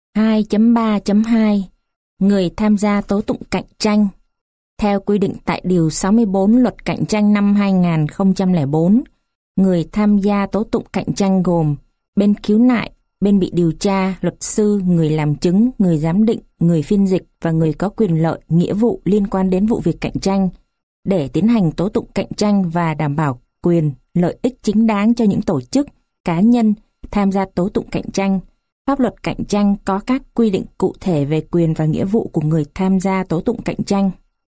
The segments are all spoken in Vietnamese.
2.3.2 Người tham gia tố tụng cạnh tranh. Theo quy định tại Điều 64 Luật Cạnh tranh năm 2004, người tham gia tố tụng cạnh tranh gồm bên khiếu nại, bên bị điều tra, luật sư, người làm chứng, người giám định, người phiên dịch và người có quyền lợi, nghĩa vụ liên quan đến vụ việc cạnh tranh để tiến hành tố tụng cạnh tranh và đảm bảo quyền, lợi ích chính đáng cho những tổ chức, cá nhân tham gia tố tụng cạnh tranh. Pháp luật cạnh tranh có các quy định cụ thể về quyền và nghĩa vụ của người tham gia tố tụng cạnh tranh.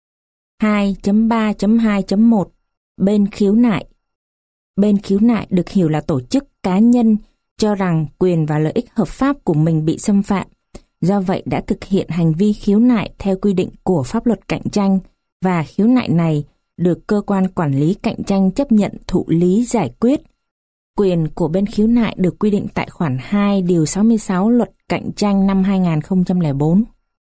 2.3.2.1 Bên khiếu nại. Bên khiếu nại được hiểu là tổ chức, cá nhân cho rằng quyền và lợi ích hợp pháp của mình bị xâm phạm, do vậy đã thực hiện hành vi khiếu nại theo quy định của pháp luật cạnh tranh, và khiếu nại này được cơ quan quản lý cạnh tranh chấp nhận thụ lý giải quyết. Quyền của bên khiếu nại được quy định tại khoản 2 điều 66 Luật Cạnh tranh năm 2004.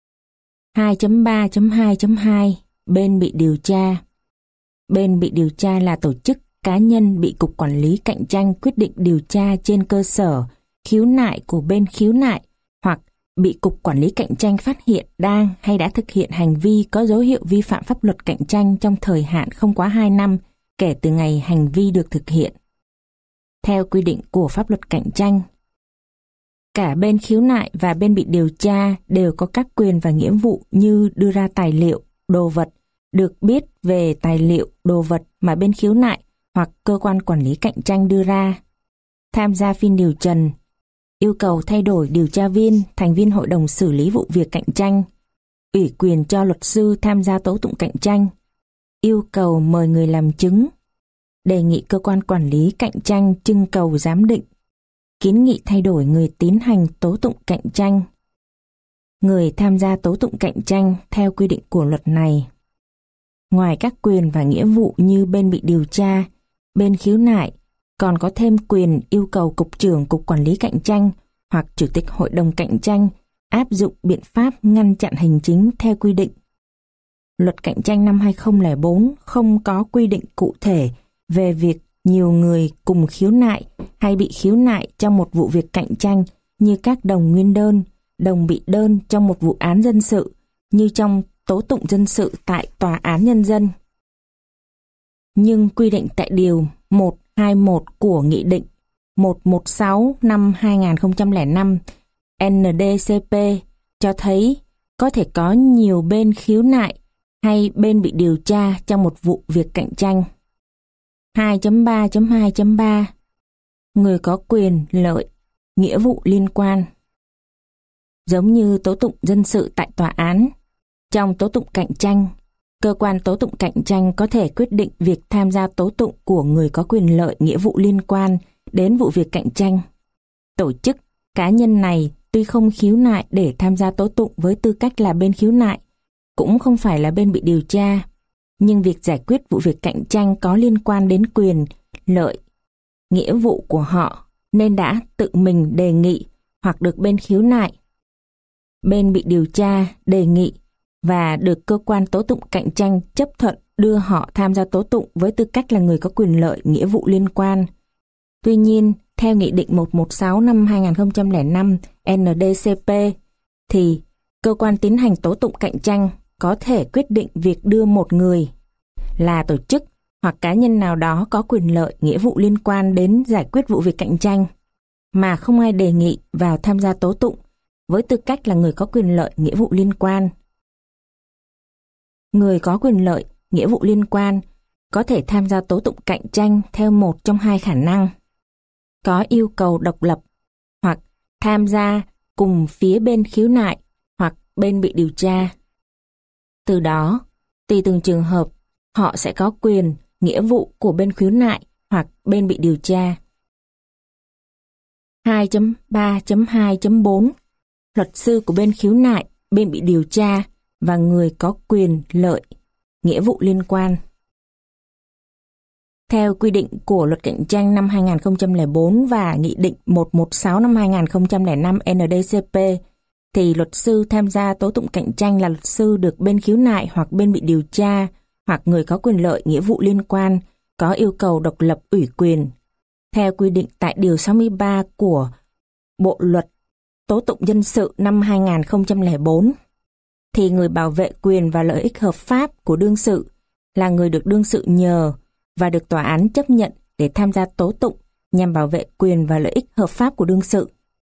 2.3.2.2 Bên bị điều tra. Bên bị điều tra là tổ chức, cá nhân bị Cục Quản lý Cạnh tranh quyết định điều tra trên cơ sở khiếu nại của bên khiếu nại, hoặc bị Cục Quản lý Cạnh tranh phát hiện đang hay đã thực hiện hành vi có dấu hiệu vi phạm pháp luật cạnh tranh trong thời hạn không quá 2 năm kể từ ngày hành vi được thực hiện. Theo quy định của pháp luật cạnh tranh, cả bên khiếu nại và bên bị điều tra đều có các quyền và nghĩa vụ như đưa ra tài liệu, đồ vật, được biết về tài liệu, đồ vật mà bên khiếu nại hoặc cơ quan quản lý cạnh tranh đưa ra, tham gia phiên điều trần, yêu cầu thay đổi điều tra viên, thành viên hội đồng xử lý vụ việc cạnh tranh, ủy quyền cho luật sư tham gia tố tụng cạnh tranh, yêu cầu mời người làm chứng, đề nghị cơ quan quản lý cạnh tranh trưng cầu giám định, kiến nghị thay đổi người tiến hành tố tụng cạnh tranh. Người tham gia tố tụng cạnh tranh theo quy định của luật này, ngoài các quyền và nghĩa vụ như bên bị điều tra, bên khiếu nại, còn có thêm quyền yêu cầu Cục trưởng Cục Quản lý Cạnh tranh hoặc Chủ tịch Hội đồng Cạnh tranh áp dụng biện pháp ngăn chặn hành chính theo quy định. Luật Cạnh tranh năm 2004 không có quy định cụ thể về việc nhiều người cùng khiếu nại hay bị khiếu nại trong một vụ việc cạnh tranh như các đồng nguyên đơn, đồng bị đơn trong một vụ án dân sự, như trong tố tụng dân sự tại Tòa án Nhân dân. Nhưng quy định tại Điều 121 của Nghị định 116 năm 2005 NDCP cho thấy có thể có nhiều bên khiếu nại hay bên bị điều tra trong một vụ việc cạnh tranh. 2.3.2.3 Người có quyền, lợi, nghĩa vụ liên quan. Giống như tố tụng dân sự tại tòa án, trong tố tụng cạnh tranh, cơ quan tố tụng cạnh tranh có thể quyết định việc tham gia tố tụng của người có quyền lợi, nghĩa vụ liên quan đến vụ việc cạnh tranh. Tổ chức, cá nhân này tuy không khiếu nại để tham gia tố tụng với tư cách là bên khiếu nại, cũng không phải là bên bị điều tra, nhưng việc giải quyết vụ việc cạnh tranh có liên quan đến quyền, lợi, nghĩa vụ của họ nên đã tự mình đề nghị hoặc được bên khiếu nại, bên bị điều tra đề nghị và được cơ quan tố tụng cạnh tranh chấp thuận đưa họ tham gia tố tụng với tư cách là người có quyền lợi, nghĩa vụ liên quan. Tuy nhiên, theo Nghị định 116 năm 2005 NDCP thì cơ quan tiến hành tố tụng cạnh tranh có thể quyết định việc đưa một người là tổ chức hoặc cá nhân nào đó có quyền lợi, nghĩa vụ liên quan đến giải quyết vụ việc cạnh tranh mà không ai đề nghị vào tham gia tố tụng với tư cách là người có quyền lợi, nghĩa vụ liên quan. Người có quyền lợi, nghĩa vụ liên quan có thể tham gia tố tụng cạnh tranh theo một trong hai khả năng: có yêu cầu độc lập, hoặc tham gia cùng phía bên khiếu nại hoặc bên bị điều tra. Từ đó, tùy từng trường hợp, họ sẽ có quyền, nghĩa vụ của bên khiếu nại hoặc bên bị điều tra. 2.3.2.4 Luật sư của bên khiếu nại, bên bị điều tra và người có quyền lợi, nghĩa vụ liên quan. Theo quy định của Luật Cạnh tranh năm 2004 và Nghị định 116 năm 2005 NDCP, thì luật sư tham gia tố tụng cạnh tranh là luật sư được bên khiếu nại hoặc bên bị điều tra hoặc người có quyền lợi, nghĩa vụ liên quan có yêu cầu độc lập ủy quyền. Theo quy định tại Điều 63 của Bộ Luật tố tụng dân sự năm 2004, thì người bảo vệ quyền và lợi ích hợp pháp của đương sự là người được đương sự nhờ và được tòa án chấp nhận để tham gia tố tụng nhằm bảo vệ quyền và lợi ích hợp pháp của đương sự.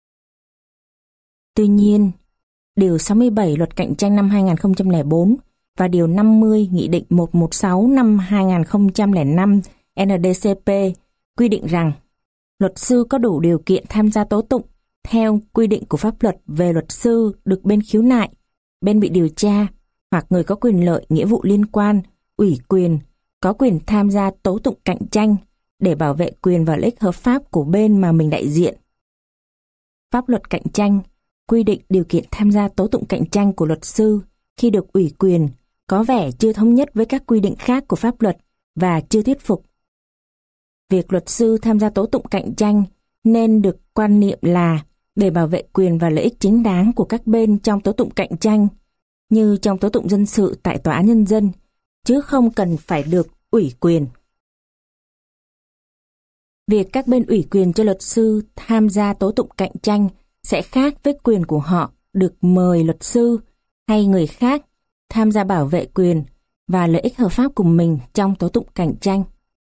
Tuy nhiên, Điều 67 Luật Cạnh tranh năm 2004 và Điều 50 Nghị định 116 năm 2005 NDCP quy định rằng luật sư có đủ điều kiện tham gia tố tụng theo quy định của pháp luật về luật sư được bên khiếu nại, bên bị điều tra hoặc người có quyền lợi nghĩa vụ liên quan, ủy quyền, có quyền tham gia tố tụng cạnh tranh để bảo vệ quyền và lợi ích hợp pháp của bên mà mình đại diện. Pháp luật cạnh tranh quy định điều kiện tham gia tố tụng cạnh tranh của luật sư khi được ủy quyền có vẻ chưa thống nhất với các quy định khác của pháp luật và chưa thuyết phục. Việc luật sư tham gia tố tụng cạnh tranh nên được quan niệm là để bảo vệ quyền và lợi ích chính đáng của các bên trong tố tụng cạnh tranh, như trong tố tụng dân sự tại Tòa án Nhân dân, chứ không cần phải được ủy quyền. Việc các bên ủy quyền cho luật sư tham gia tố tụng cạnh tranh sẽ khác với quyền của họ được mời luật sư hay người khác tham gia bảo vệ quyền và lợi ích hợp pháp của mình trong tố tụng cạnh tranh.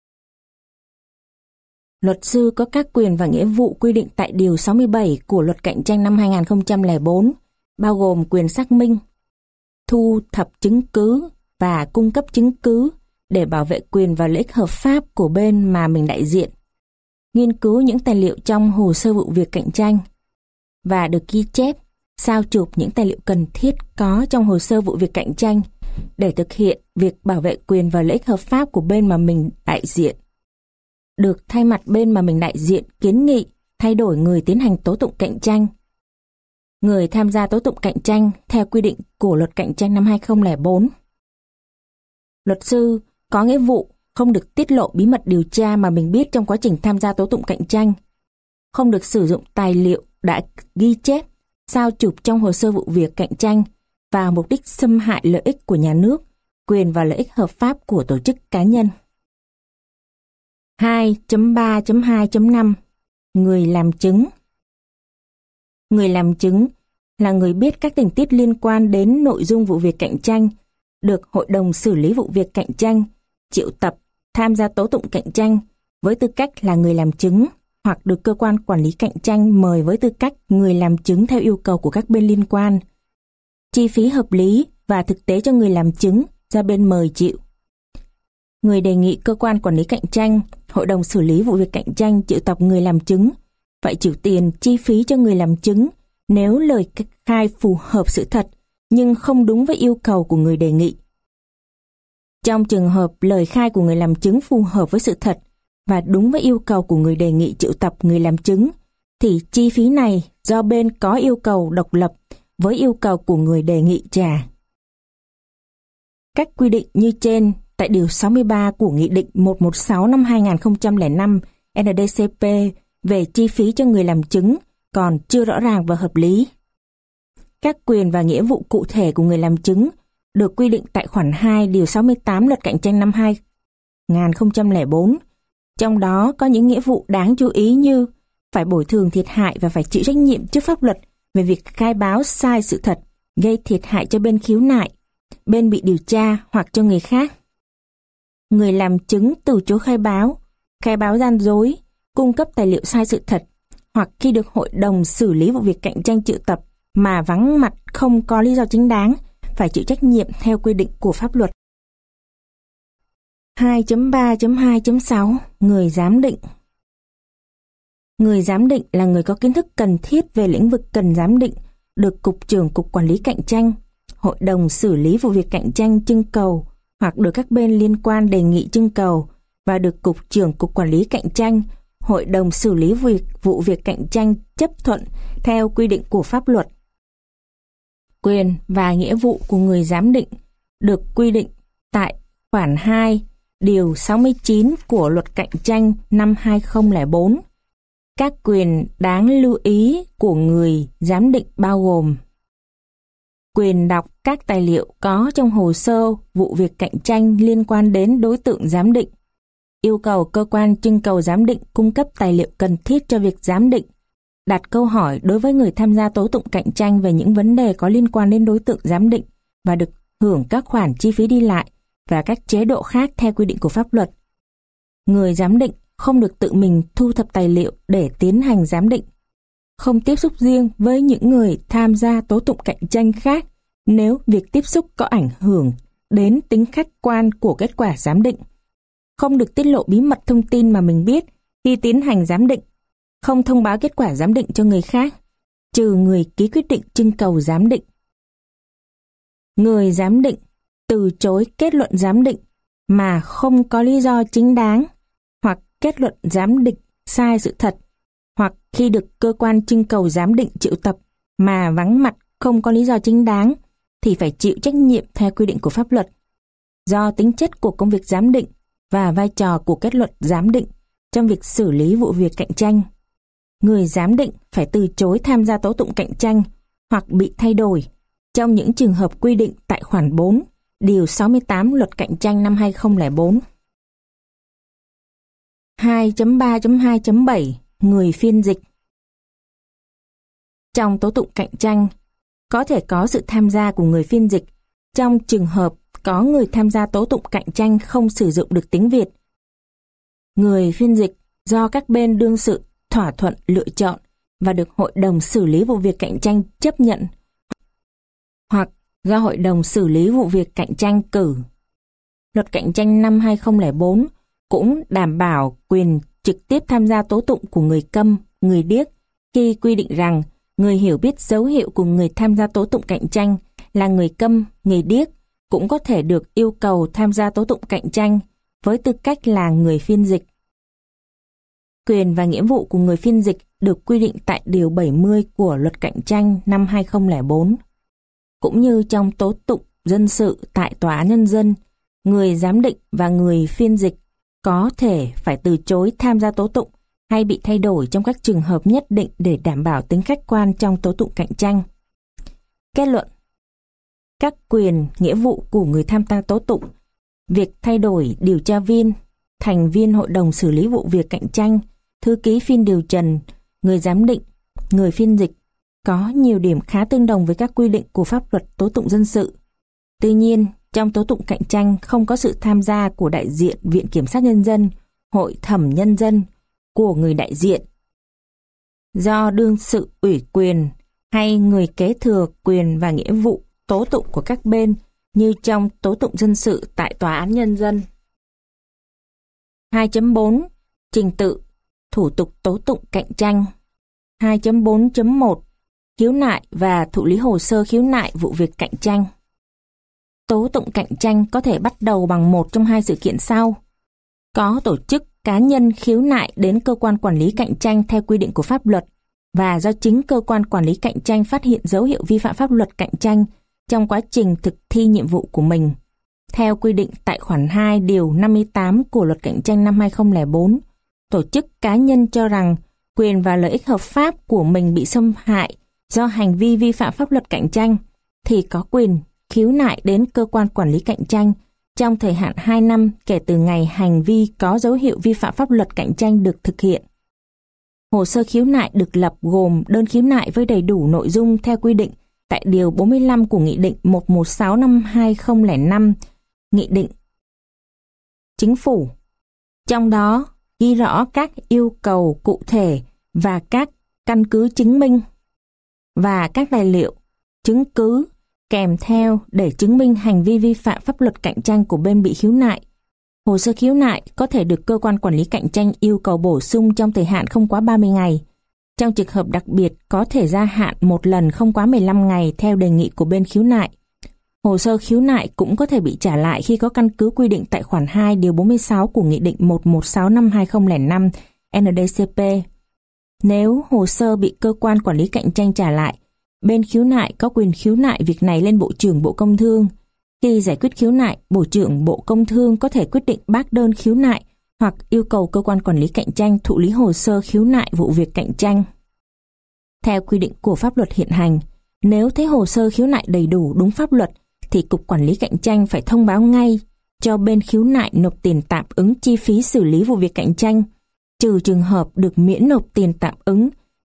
Luật sư có các quyền và nghĩa vụ quy định tại Điều 67 của Luật Cạnh tranh năm 2004, bao gồm quyền xác minh, thu thập chứng cứ và cung cấp chứng cứ để bảo vệ quyền và lợi ích hợp pháp của bên mà mình đại diện, nghiên cứu những tài liệu trong hồ sơ vụ việc cạnh tranh và được ghi chép, sao chụp những tài liệu cần thiết có trong hồ sơ vụ việc cạnh tranh để thực hiện việc bảo vệ quyền và lợi ích hợp pháp của bên mà mình đại diện. Được thay mặt bên mà mình đại diện kiến nghị thay đổi người tiến hành tố tụng cạnh tranh. Người tham gia tố tụng cạnh tranh theo quy định của Luật Cạnh tranh năm 2004. Luật sư có nghĩa vụ không được tiết lộ bí mật điều tra mà mình biết trong quá trình tham gia tố tụng cạnh tranh, không được sử dụng tài liệu đã ghi chép, sao chụp trong hồ sơ vụ việc cạnh tranh vào mục đích xâm hại lợi ích của nhà nước, quyền và lợi ích hợp pháp của tổ chức cá nhân. 2.3.2.5 Người làm chứng. Người làm chứng là người biết các tình tiết liên quan đến nội dung vụ việc cạnh tranh, được Hội đồng xử lý vụ việc cạnh tranh triệu tập tham gia tố tụng cạnh tranh với tư cách là người làm chứng, hoặc được cơ quan quản lý cạnh tranh mời với tư cách người làm chứng theo yêu cầu của các bên liên quan. Chi phí hợp lý và thực tế cho người làm chứng do bên mời chịu. Người đề nghị cơ quan quản lý cạnh tranh, Hội đồng xử lý vụ việc cạnh tranh triệu tập người làm chứng phải chịu tiền chi phí cho người làm chứng nếu lời khai phù hợp sự thật nhưng không đúng với yêu cầu của người đề nghị. Trong trường hợp lời khai của người làm chứng phù hợp với sự thật và đúng với yêu cầu của người đề nghị triệu tập người làm chứng, thì chi phí này do bên có yêu cầu độc lập với yêu cầu của người đề nghị trả. Các quy định như trên tại Điều 63 của Nghị định 116 năm 2005 NDCP về chi phí cho người làm chứng còn chưa rõ ràng và hợp lý. Các quyền và nghĩa vụ cụ thể của người làm chứng được quy định tại khoản 2 Điều 68 Luật Cạnh tranh năm 2004. Trong đó có những nghĩa vụ đáng chú ý như phải bồi thường thiệt hại và phải chịu trách nhiệm trước pháp luật về việc khai báo sai sự thật, gây thiệt hại cho bên khiếu nại, bên bị điều tra hoặc cho người khác. Người làm chứng từ chối khai báo gian dối, cung cấp tài liệu sai sự thật, hoặc khi được Hội đồng xử lý vụ việc cạnh tranh triệu tập mà vắng mặt không có lý do chính đáng, phải chịu trách nhiệm theo quy định của pháp luật. 2.3.2.6 Người giám định. Người giám định là người có kiến thức cần thiết về lĩnh vực cần giám định, được Cục trưởng Cục Quản lý Cạnh tranh, Hội đồng xử lý vụ việc cạnh tranh trưng cầu hoặc được các bên liên quan đề nghị trưng cầu và được Cục trưởng Cục Quản lý Cạnh tranh, Hội đồng xử lý vụ việc cạnh tranh chấp thuận theo quy định của pháp luật. Quyền và nghĩa vụ của người giám định được quy định tại khoản 2 Điều 69 của Luật Cạnh tranh năm 2004. Các quyền đáng lưu ý của người giám định bao gồm: quyền đọc các tài liệu có trong hồ sơ vụ việc cạnh tranh liên quan đến đối tượng giám định, yêu cầu cơ quan trưng cầu giám định cung cấp tài liệu cần thiết cho việc giám định, đặt câu hỏi đối với người tham gia tố tụng cạnh tranh về những vấn đề có liên quan đến đối tượng giám định và được hưởng các khoản chi phí đi lại và các chế độ khác theo quy định của pháp luật. Người giám định không được tự mình thu thập tài liệu để tiến hành giám định, không tiếp xúc riêng với những người tham gia tố tụng cạnh tranh khác nếu việc tiếp xúc có ảnh hưởng đến tính khách quan của kết quả giám định, không được tiết lộ bí mật thông tin mà mình biết khi tiến hành giám định, không thông báo kết quả giám định cho người khác, trừ người ký quyết định trưng cầu giám định. Người giám định từ chối kết luận giám định mà không có lý do chính đáng, hoặc kết luận giám định sai sự thật, hoặc khi được cơ quan trưng cầu giám định triệu tập mà vắng mặt không có lý do chính đáng, thì phải chịu trách nhiệm theo quy định của pháp luật. Do tính chất của công việc giám định và vai trò của kết luận giám định trong việc xử lý vụ việc cạnh tranh, người giám định phải từ chối tham gia tố tụng cạnh tranh hoặc bị thay đổi trong những trường hợp quy định tại khoản 4, điều 68 Luật Cạnh tranh năm 2004. 2.3.2.7 Người phiên dịch. Trong tố tụng cạnh tranh, có thể có sự tham gia của người phiên dịch trong trường hợp có người tham gia tố tụng cạnh tranh không sử dụng được tiếng Việt. Người phiên dịch do các bên đương sự thỏa thuận lựa chọn và được Hội đồng xử lý vụ việc cạnh tranh chấp nhận, hoặc do Hội đồng xử lý vụ việc cạnh tranh cử. Luật Cạnh tranh năm 2004 cũng đảm bảo quyền trực tiếp tham gia tố tụng của người câm, người điếc khi quy định rằng người hiểu biết dấu hiệu của người tham gia tố tụng cạnh tranh là người câm, người điếc cũng có thể được yêu cầu tham gia tố tụng cạnh tranh với tư cách là người phiên dịch. Quyền và nghĩa vụ của người phiên dịch được quy định tại Điều 70 của Luật Cạnh tranh năm 2004. Cũng như trong tố tụng dân sự tại Tòa án Nhân dân, người giám định và người phiên dịch có thể phải từ chối tham gia tố tụng hay bị thay đổi trong các trường hợp nhất định để đảm bảo tính khách quan trong tố tụng cạnh tranh. Kết luận: các quyền, nghĩa vụ của người tham gia tố tụng, việc thay đổi điều tra viên, thành viên Hội đồng xử lý vụ việc cạnh tranh, thư ký phiên điều trần, người giám định, người phiên dịch có nhiều điểm khá tương đồng với các quy định của pháp luật tố tụng dân sự. Tuy nhiên, trong tố tụng cạnh tranh không có sự tham gia của đại diện Viện Kiểm sát Nhân dân, Hội thẩm nhân dân, của người đại diện do đương sự ủy quyền hay người kế thừa quyền và nghĩa vụ tố tụng của các bên như trong tố tụng dân sự tại Tòa án Nhân dân. 2.4 Trình tự, thủ tục tố tụng cạnh tranh. 2.4.1 Khiếu nại và thụ lý hồ sơ khiếu nại vụ việc cạnh tranh. Tố tụng cạnh tranh có thể bắt đầu bằng một trong hai sự kiện sau: có tổ chức cá nhân khiếu nại đến cơ quan quản lý cạnh tranh theo quy định của pháp luật, và do chính cơ quan quản lý cạnh tranh phát hiện dấu hiệu vi phạm pháp luật cạnh tranh trong quá trình thực thi nhiệm vụ của mình. Theo quy định tại khoản 2 điều 58 của Luật Cạnh tranh năm 2004, tổ chức cá nhân cho rằng quyền và lợi ích hợp pháp của mình bị xâm hại do hành vi vi phạm pháp luật cạnh tranh thì có quyền khiếu nại đến cơ quan quản lý cạnh tranh trong thời hạn 2 năm kể từ ngày hành vi có dấu hiệu vi phạm pháp luật cạnh tranh được thực hiện. Hồ sơ khiếu nại được lập gồm đơn khiếu nại với đầy đủ nội dung theo quy định tại Điều 45 của Nghị định 116 năm 2005, Nghị định Chính phủ. Trong đó ghi rõ các yêu cầu cụ thể và các căn cứ chứng minh và các tài liệu, chứng cứ kèm theo để chứng minh hành vi vi phạm pháp luật cạnh tranh của bên bị khiếu nại. Hồ sơ khiếu nại có thể được cơ quan quản lý cạnh tranh yêu cầu bổ sung trong thời hạn không quá 30 ngày. Trong trường hợp đặc biệt có thể gia hạn một lần không quá 15 ngày theo đề nghị của bên khiếu nại. Hồ sơ khiếu nại cũng có thể bị trả lại khi có căn cứ quy định tại khoản 2 điều 46 của Nghị định 116 năm 2005 NDCP. Nếu hồ sơ bị cơ quan quản lý cạnh tranh trả lại, bên khiếu nại có quyền khiếu nại việc này lên Bộ trưởng Bộ Công Thương. Khi giải quyết khiếu nại, Bộ trưởng Bộ Công Thương có thể quyết định bác đơn khiếu nại hoặc yêu cầu cơ quan quản lý cạnh tranh thụ lý hồ sơ khiếu nại vụ việc cạnh tranh. Theo quy định của pháp luật hiện hành, nếu thấy hồ sơ khiếu nại đầy đủ đúng pháp luật thì Cục Quản lý Cạnh tranh phải thông báo ngay cho bên khiếu nại nộp tiền tạm ứng chi phí xử lý vụ việc cạnh tranh, trừ trường hợp được miễn nộp tiền tạm ứng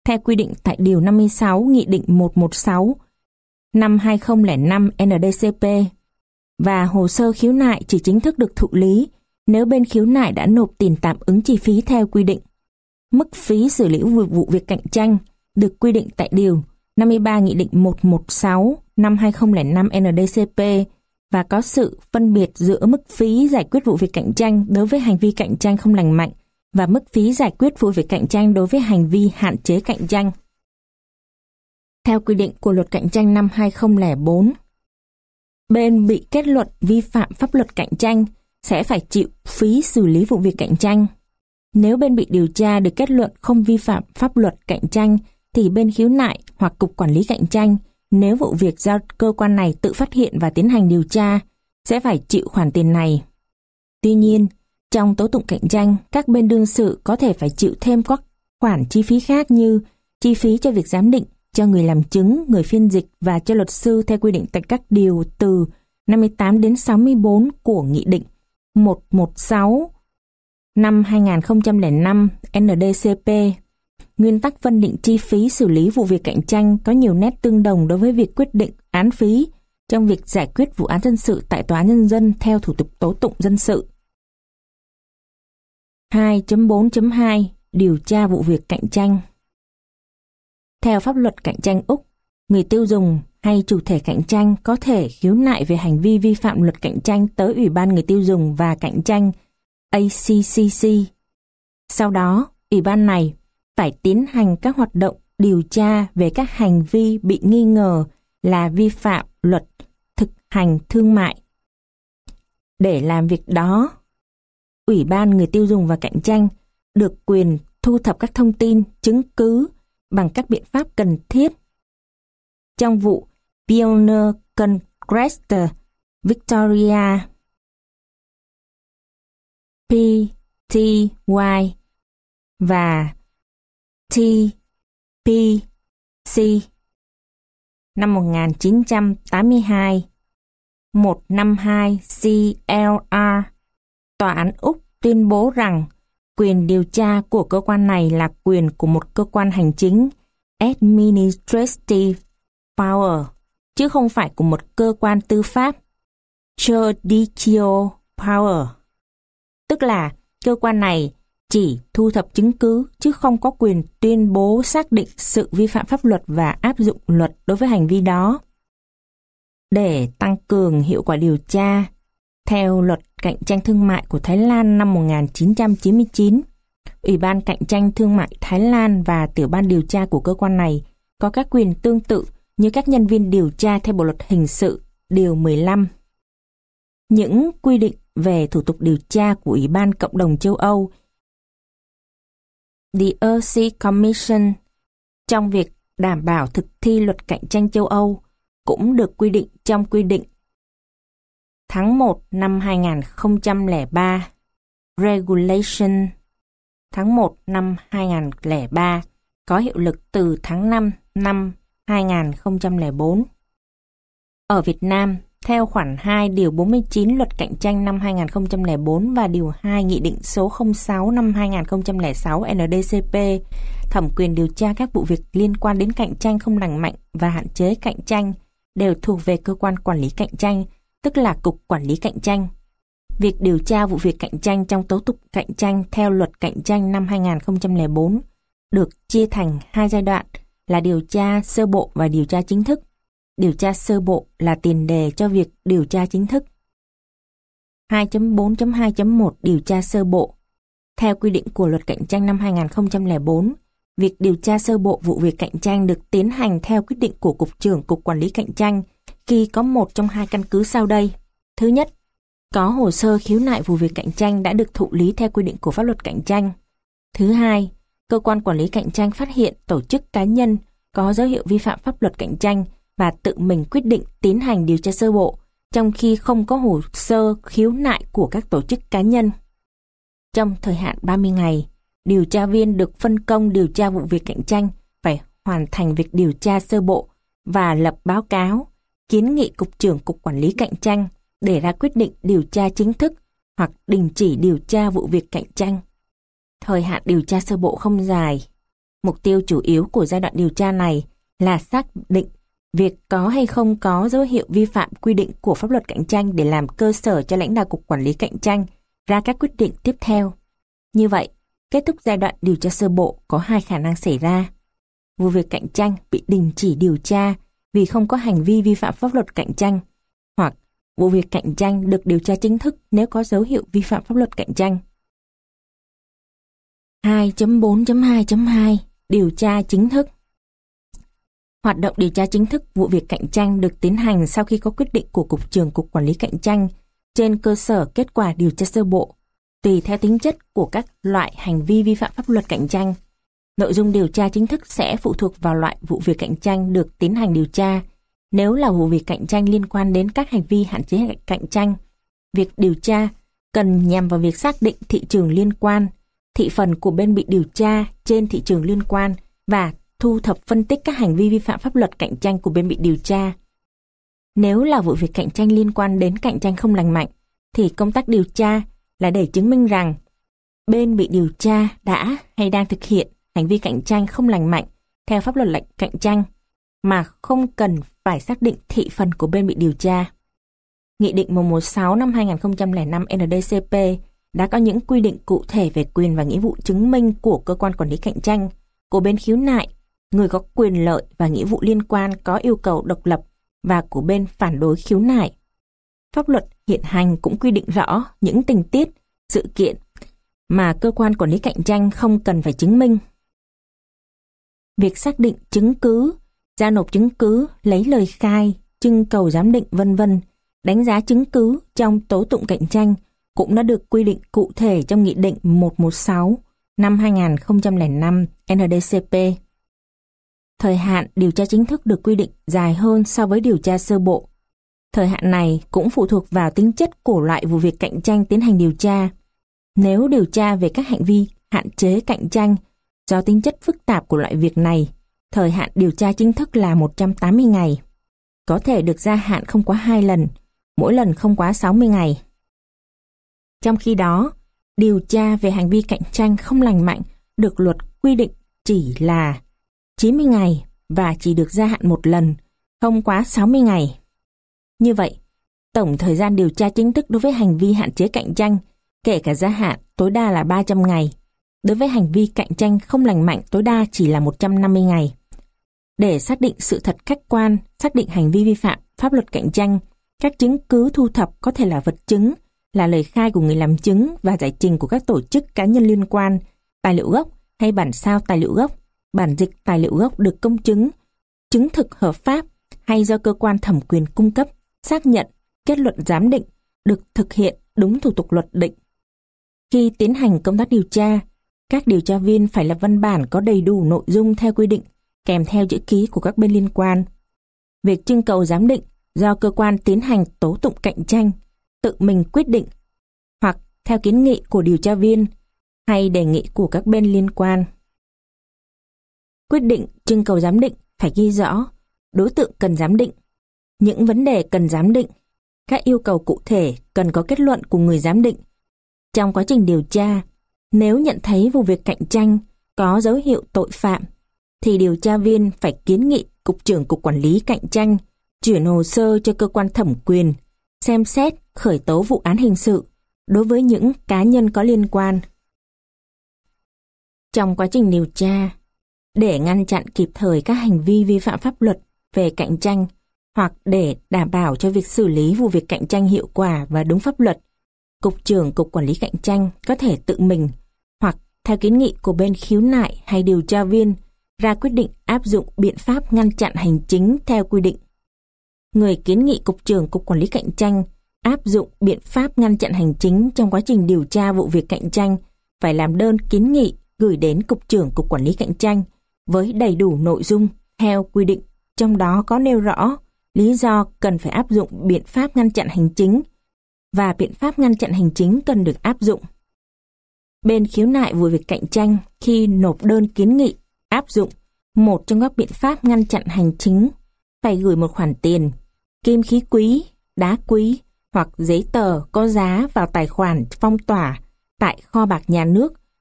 theo quy định tại Điều 56 Nghị định 116 năm 2005 NDCP, và hồ sơ khiếu nại chỉ chính thức được thụ lý nếu bên khiếu nại đã nộp tiền tạm ứng chi phí theo quy định. Mức phí xử lý vụ việc cạnh tranh được quy định tại Điều 53 Nghị định 116 năm 2005 NDCP và có sự phân biệt giữa mức phí giải quyết vụ việc cạnh tranh đối với hành vi cạnh tranh không lành mạnh và mức phí giải quyết vụ việc cạnh tranh đối với hành vi hạn chế cạnh tranh. Theo quy định của Luật Cạnh tranh năm 2004, bên bị kết luận vi phạm pháp luật cạnh tranh sẽ phải chịu phí xử lý vụ việc cạnh tranh. Nếu bên bị điều tra được kết luận không vi phạm pháp luật cạnh tranh thì bên khiếu nại hoặc Cục Quản lý Cạnh tranh, nếu vụ việc do cơ quan này tự phát hiện và tiến hành điều tra, sẽ phải chịu khoản tiền này. Tuy nhiên, trong tố tụng cạnh tranh, các bên đương sự có thể phải chịu thêm các khoản chi phí khác như chi phí cho việc giám định, cho người làm chứng, người phiên dịch và cho luật sư theo quy định tại các điều từ 58 đến 64 của Nghị định 116 năm 2005 NDCP. Nguyên tắc phân định chi phí xử lý vụ việc cạnh tranh có nhiều nét tương đồng đối với việc quyết định án phí trong việc giải quyết vụ án dân sự tại Tòa án Nhân dân theo thủ tục tố tụng dân sự. 2.4.2 Điều tra vụ việc cạnh tranh. Theo pháp luật cạnh tranh Úc, người tiêu dùng hay chủ thể cạnh tranh có thể khiếu nại về hành vi vi phạm luật cạnh tranh tới Ủy ban Người tiêu dùng và cạnh tranh ACCC. Sau đó, Ủy ban này phải tiến hành các hoạt động điều tra về các hành vi bị nghi ngờ là vi phạm luật thực hành thương mại. Để làm việc đó, Ủy ban Người tiêu dùng và cạnh tranh được quyền thu thập các thông tin, chứng cứ bằng các biện pháp cần thiết. Trong vụ Pioneer Congress Victoria PTY và TPC năm 1982, 152 CLR, Tòa án Úc tuyên bố rằng quyền điều tra của cơ quan này là quyền của một cơ quan hành chính administrative power, chứ không phải của một cơ quan tư pháp judicial power. Tức là cơ quan này chỉ thu thập chứng cứ chứ không có quyền tuyên bố xác định sự vi phạm pháp luật và áp dụng luật đối với hành vi đó. Để tăng cường hiệu quả điều tra, theo Luật Cạnh tranh Thương mại của Thái Lan năm 1999, Ủy ban Cạnh tranh Thương mại Thái Lan và tiểu ban điều tra của cơ quan này có các quyền tương tự như các nhân viên điều tra theo Bộ Luật Hình sự, Điều 15. Những quy định về thủ tục điều tra của Ủy ban Cộng đồng châu Âu, The EC Commission, trong việc đảm bảo thực thi luật cạnh tranh châu Âu cũng được quy định trong quy định tháng 1 năm 2003, Regulation tháng 1 năm 2003, có hiệu lực từ tháng 5 năm 2004. Ở Việt Nam, theo khoản 2 điều 49 Luật Cạnh tranh năm 2004 và điều 2 Nghị định số 06 năm 2006 NDCP, thẩm quyền điều tra các vụ việc liên quan đến cạnh tranh không lành mạnh và hạn chế cạnh tranh đều thuộc về cơ quan quản lý cạnh tranh, tức là Cục Quản lý Cạnh tranh. Việc điều tra vụ việc cạnh tranh trong tố tụng cạnh tranh theo Luật Cạnh tranh năm 2004 được chia thành hai giai đoạn là điều tra sơ bộ và điều tra chính thức. Điều tra sơ bộ là tiền đề cho việc điều tra chính thức. 2.4.2.1 Điều tra sơ bộ. Theo quy định của Luật Cạnh tranh năm 2004, việc điều tra sơ bộ vụ việc cạnh tranh được tiến hành theo quyết định của Cục trưởng Cục Quản lý Cạnh tranh khi có một trong hai căn cứ sau đây. Thứ nhất, có hồ sơ khiếu nại vụ việc cạnh tranh đã được thụ lý theo quy định của pháp luật cạnh tranh. Thứ hai, cơ quan quản lý cạnh tranh phát hiện tổ chức cá nhân có dấu hiệu vi phạm pháp luật cạnh tranh và tự mình quyết định tiến hành điều tra sơ bộ, trong khi không có hồ sơ khiếu nại của các tổ chức cá nhân. Trong thời hạn 30 ngày, điều tra viên được phân công điều tra vụ việc cạnh tranh phải hoàn thành việc điều tra sơ bộ và lập báo cáo, kiến nghị Cục trưởng Cục Quản lý Cạnh tranh để ra quyết định điều tra chính thức hoặc đình chỉ điều tra vụ việc cạnh tranh. Thời hạn điều tra sơ bộ không dài. Mục tiêu chủ yếu của giai đoạn điều tra này là xác định việc có hay không có dấu hiệu vi phạm quy định của pháp luật cạnh tranh để làm cơ sở cho lãnh đạo Cục Quản lý Cạnh tranh ra các quyết định tiếp theo. Như vậy, kết thúc giai đoạn điều tra sơ bộ có hai khả năng xảy ra. Vụ việc cạnh tranh bị đình chỉ điều tra vì không có hành vi vi phạm pháp luật cạnh tranh, hoặc vụ việc cạnh tranh được điều tra chính thức nếu có dấu hiệu vi phạm pháp luật cạnh tranh. 2.4.2.2 Điều tra chính thức. Hoạt động điều tra chính thức vụ việc cạnh tranh được tiến hành sau khi có quyết định của Cục trưởng Cục Quản lý Cạnh tranh trên cơ sở kết quả điều tra sơ bộ, tùy theo tính chất của các loại hành vi vi phạm pháp luật cạnh tranh. Nội dung điều tra chính thức sẽ phụ thuộc vào loại vụ việc cạnh tranh được tiến hành điều tra. Nếu là vụ việc cạnh tranh liên quan đến các hành vi hạn chế cạnh tranh, việc điều tra cần nhằm vào việc xác định thị trường liên quan, thị phần của bên bị điều tra trên thị trường liên quan và thu thập phân tích các hành vi vi phạm pháp luật cạnh tranh của bên bị điều tra. Nếu là vụ việc cạnh tranh liên quan đến cạnh tranh không lành mạnh, thì công tác điều tra là để chứng minh rằng bên bị điều tra đã hay đang thực hiện hành vi cạnh tranh không lành mạnh theo pháp luật cạnh tranh, mà không cần phải xác định thị phần của bên bị điều tra. Nghị định 116 năm 2005 NDCP đã có những quy định cụ thể về quyền và nghĩa vụ chứng minh của cơ quan quản lý cạnh tranh, của bên khiếu nại, người có quyền lợi và nghĩa vụ liên quan có yêu cầu độc lập và của bên phản đối khiếu nại. Pháp luật hiện hành cũng quy định rõ những tình tiết, sự kiện mà cơ quan quản lý cạnh tranh không cần phải chứng minh. Việc xác định chứng cứ, giao nộp chứng cứ, lấy lời khai, trưng cầu giám định v.v., đánh giá chứng cứ trong tố tụng cạnh tranh cũng đã được quy định cụ thể trong Nghị định 116 năm 2005 NDCP. Thời hạn điều tra chính thức được quy định dài hơn so với điều tra sơ bộ. Thời hạn này cũng phụ thuộc vào tính chất của loại vụ việc cạnh tranh tiến hành điều tra. Nếu điều tra về các hành vi hạn chế cạnh tranh do tính chất phức tạp của loại việc này, thời hạn điều tra chính thức là 180 ngày. Có thể được gia hạn không quá 2 lần, mỗi lần không quá 60 ngày. Trong khi đó, điều tra về hành vi cạnh tranh không lành mạnh được luật quy định chỉ là 90 ngày và chỉ được gia hạn một lần, không quá 60 ngày. Như vậy, tổng thời gian điều tra chính thức đối với hành vi hạn chế cạnh tranh, kể cả gia hạn, tối đa là 300 ngày. Đối với hành vi cạnh tranh không lành mạnh tối đa chỉ là 150 ngày. Để xác định sự thật khách quan, xác định hành vi vi phạm pháp luật cạnh tranh, các chứng cứ thu thập có thể là vật chứng, là lời khai của người làm chứng và giải trình của các tổ chức cá nhân liên quan, tài liệu gốc hay bản sao tài liệu gốc, bản dịch tài liệu gốc được công chứng, chứng thực hợp pháp hay do cơ quan thẩm quyền cung cấp, xác nhận, kết luận giám định, được thực hiện đúng thủ tục luật định. Khi tiến hành công tác điều tra, các điều tra viên phải lập văn bản có đầy đủ nội dung theo quy định, kèm theo chữ ký của các bên liên quan. Việc trưng cầu giám định do cơ quan tiến hành tố tụng cạnh tranh tự mình quyết định hoặc theo kiến nghị của điều tra viên hay đề nghị của các bên liên quan. Quyết định trưng cầu giám định phải ghi rõ đối tượng cần giám định, những vấn đề cần giám định, các yêu cầu cụ thể cần có kết luận của người giám định. Trong quá trình điều tra, nếu nhận thấy vụ việc cạnh tranh có dấu hiệu tội phạm, thì điều tra viên phải kiến nghị Cục trưởng Cục Quản lý Cạnh tranh chuyển hồ sơ cho cơ quan thẩm quyền, xem xét khởi tố vụ án hình sự đối với những cá nhân có liên quan. Trong quá trình điều tra, để ngăn chặn kịp thời các hành vi vi phạm pháp luật về cạnh tranh hoặc để đảm bảo cho việc xử lý vụ việc cạnh tranh hiệu quả và đúng pháp luật, Cục trưởng Cục Quản lý Cạnh tranh có thể tự mình hoặc theo kiến nghị của bên khiếu nại hay điều tra viên ra quyết định áp dụng biện pháp ngăn chặn hành chính theo quy định. Người kiến nghị Cục trưởng Cục Quản lý Cạnh tranh áp dụng biện pháp ngăn chặn hành chính trong quá trình điều tra vụ việc cạnh tranh phải làm đơn kiến nghị gửi đến Cục trưởng Cục Quản lý Cạnh tranh với đầy đủ nội dung theo quy định, trong đó có nêu rõ lý do cần phải áp dụng biện pháp ngăn chặn hành chính và biện pháp ngăn chặn hành chính cần được áp dụng. Bên khiếu nại vụ việc cạnh tranh khi nộp đơn kiến nghị áp dụng một trong các biện pháp ngăn chặn hành chính phải gửi một khoản tiền, kim khí quý, đá quý hoặc giấy tờ có giá vào tài khoản phong tỏa tại kho bạc nhà nước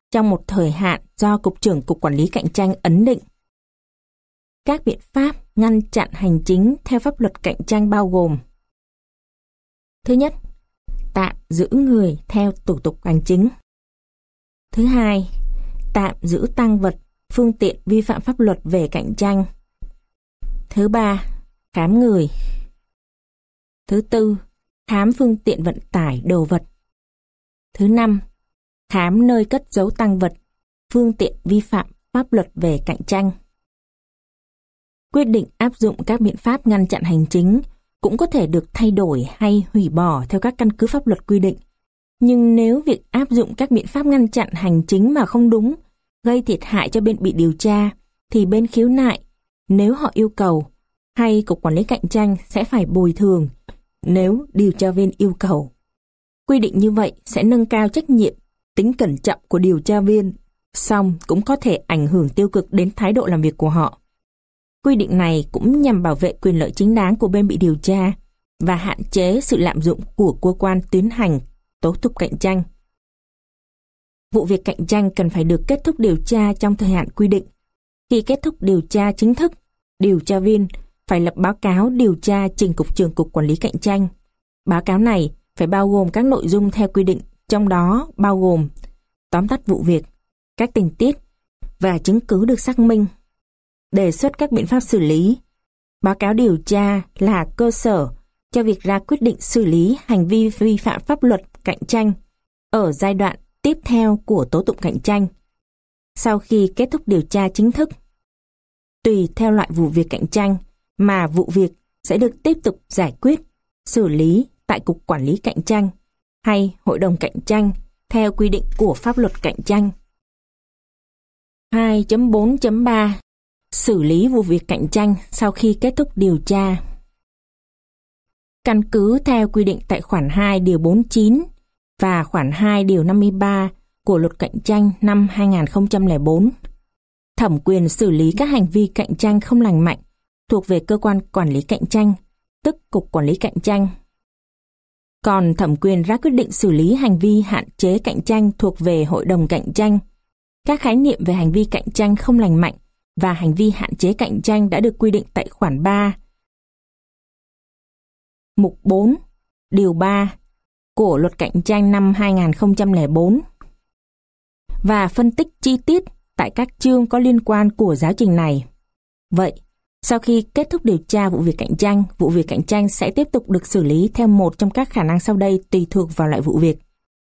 trong một thời hạn do Cục trưởng Cục Quản lý Cạnh tranh ấn định. Các biện pháp ngăn chặn hành chính theo pháp luật cạnh tranh bao gồm: thứ nhất, tạm giữ người theo thủ tục hành chính. Thứ hai, tạm giữ tang vật, phương tiện vi phạm pháp luật về cạnh tranh. Thứ ba, khám người. Thứ tư, khám phương tiện vận tải đồ vật. Thứ năm, khám nơi cất giấu tang vật, phương tiện vi phạm pháp luật về cạnh tranh. Quyết định áp dụng các biện pháp ngăn chặn hành chính cũng có thể được thay đổi hay hủy bỏ theo các căn cứ pháp luật quy định. Nhưng nếu việc áp dụng các biện pháp ngăn chặn hành chính mà không đúng, gây thiệt hại cho bên bị điều tra, thì bên khiếu nại, nếu họ yêu cầu, hay Cục Quản lý Cạnh tranh sẽ phải bồi thường nếu điều tra viên yêu cầu. Quy định như vậy sẽ nâng cao trách nhiệm, tính cẩn trọng của điều tra viên, song cũng có thể ảnh hưởng tiêu cực đến thái độ làm việc của họ. Quy định này cũng nhằm bảo vệ quyền lợi chính đáng của bên bị điều tra và hạn chế sự lạm dụng của cơ quan tiến hành tố tụng cạnh tranh. Vụ việc cạnh tranh cần phải được kết thúc điều tra trong thời hạn quy định. Khi kết thúc điều tra chính thức, điều tra viên phải lập báo cáo điều tra trình Cục trưởng Cục Quản lý Cạnh tranh. Báo cáo này phải bao gồm các nội dung theo quy định, trong đó bao gồm tóm tắt vụ việc, các tình tiết và chứng cứ được xác minh, đề xuất các biện pháp xử lý. Báo cáo điều tra là cơ sở cho việc ra quyết định xử lý hành vi vi phạm pháp luật cạnh tranh ở giai đoạn tiếp theo của tố tụng cạnh tranh. Sau khi kết thúc điều tra chính thức, tùy theo loại vụ việc cạnh tranh mà vụ việc sẽ được tiếp tục giải quyết, xử lý tại Cục Quản lý Cạnh tranh hay Hội đồng Cạnh tranh theo quy định của pháp luật cạnh tranh. 2.4.3 Xử lý vụ việc cạnh tranh sau khi kết thúc điều tra. Căn cứ theo quy định tại khoản 2 điều 49 và khoản 2 điều 53 của Luật Cạnh tranh năm 2004, thẩm quyền xử lý các hành vi cạnh tranh không lành mạnh thuộc về Cơ quan Quản lý Cạnh tranh, tức Cục Quản lý Cạnh tranh. Còn thẩm quyền ra quyết định xử lý hành vi hạn chế cạnh tranh thuộc về Hội đồng Cạnh tranh. Các khái niệm về hành vi cạnh tranh không lành mạnh và hành vi hạn chế cạnh tranh đã được quy định tại khoản 3, mục 4, điều 3 của Luật Cạnh tranh năm 2004 và phân tích chi tiết tại các chương có liên quan của giáo trình này. Vậy, sau khi kết thúc điều tra vụ việc cạnh tranh sẽ tiếp tục được xử lý theo một trong các khả năng sau đây tùy thuộc vào loại vụ việc.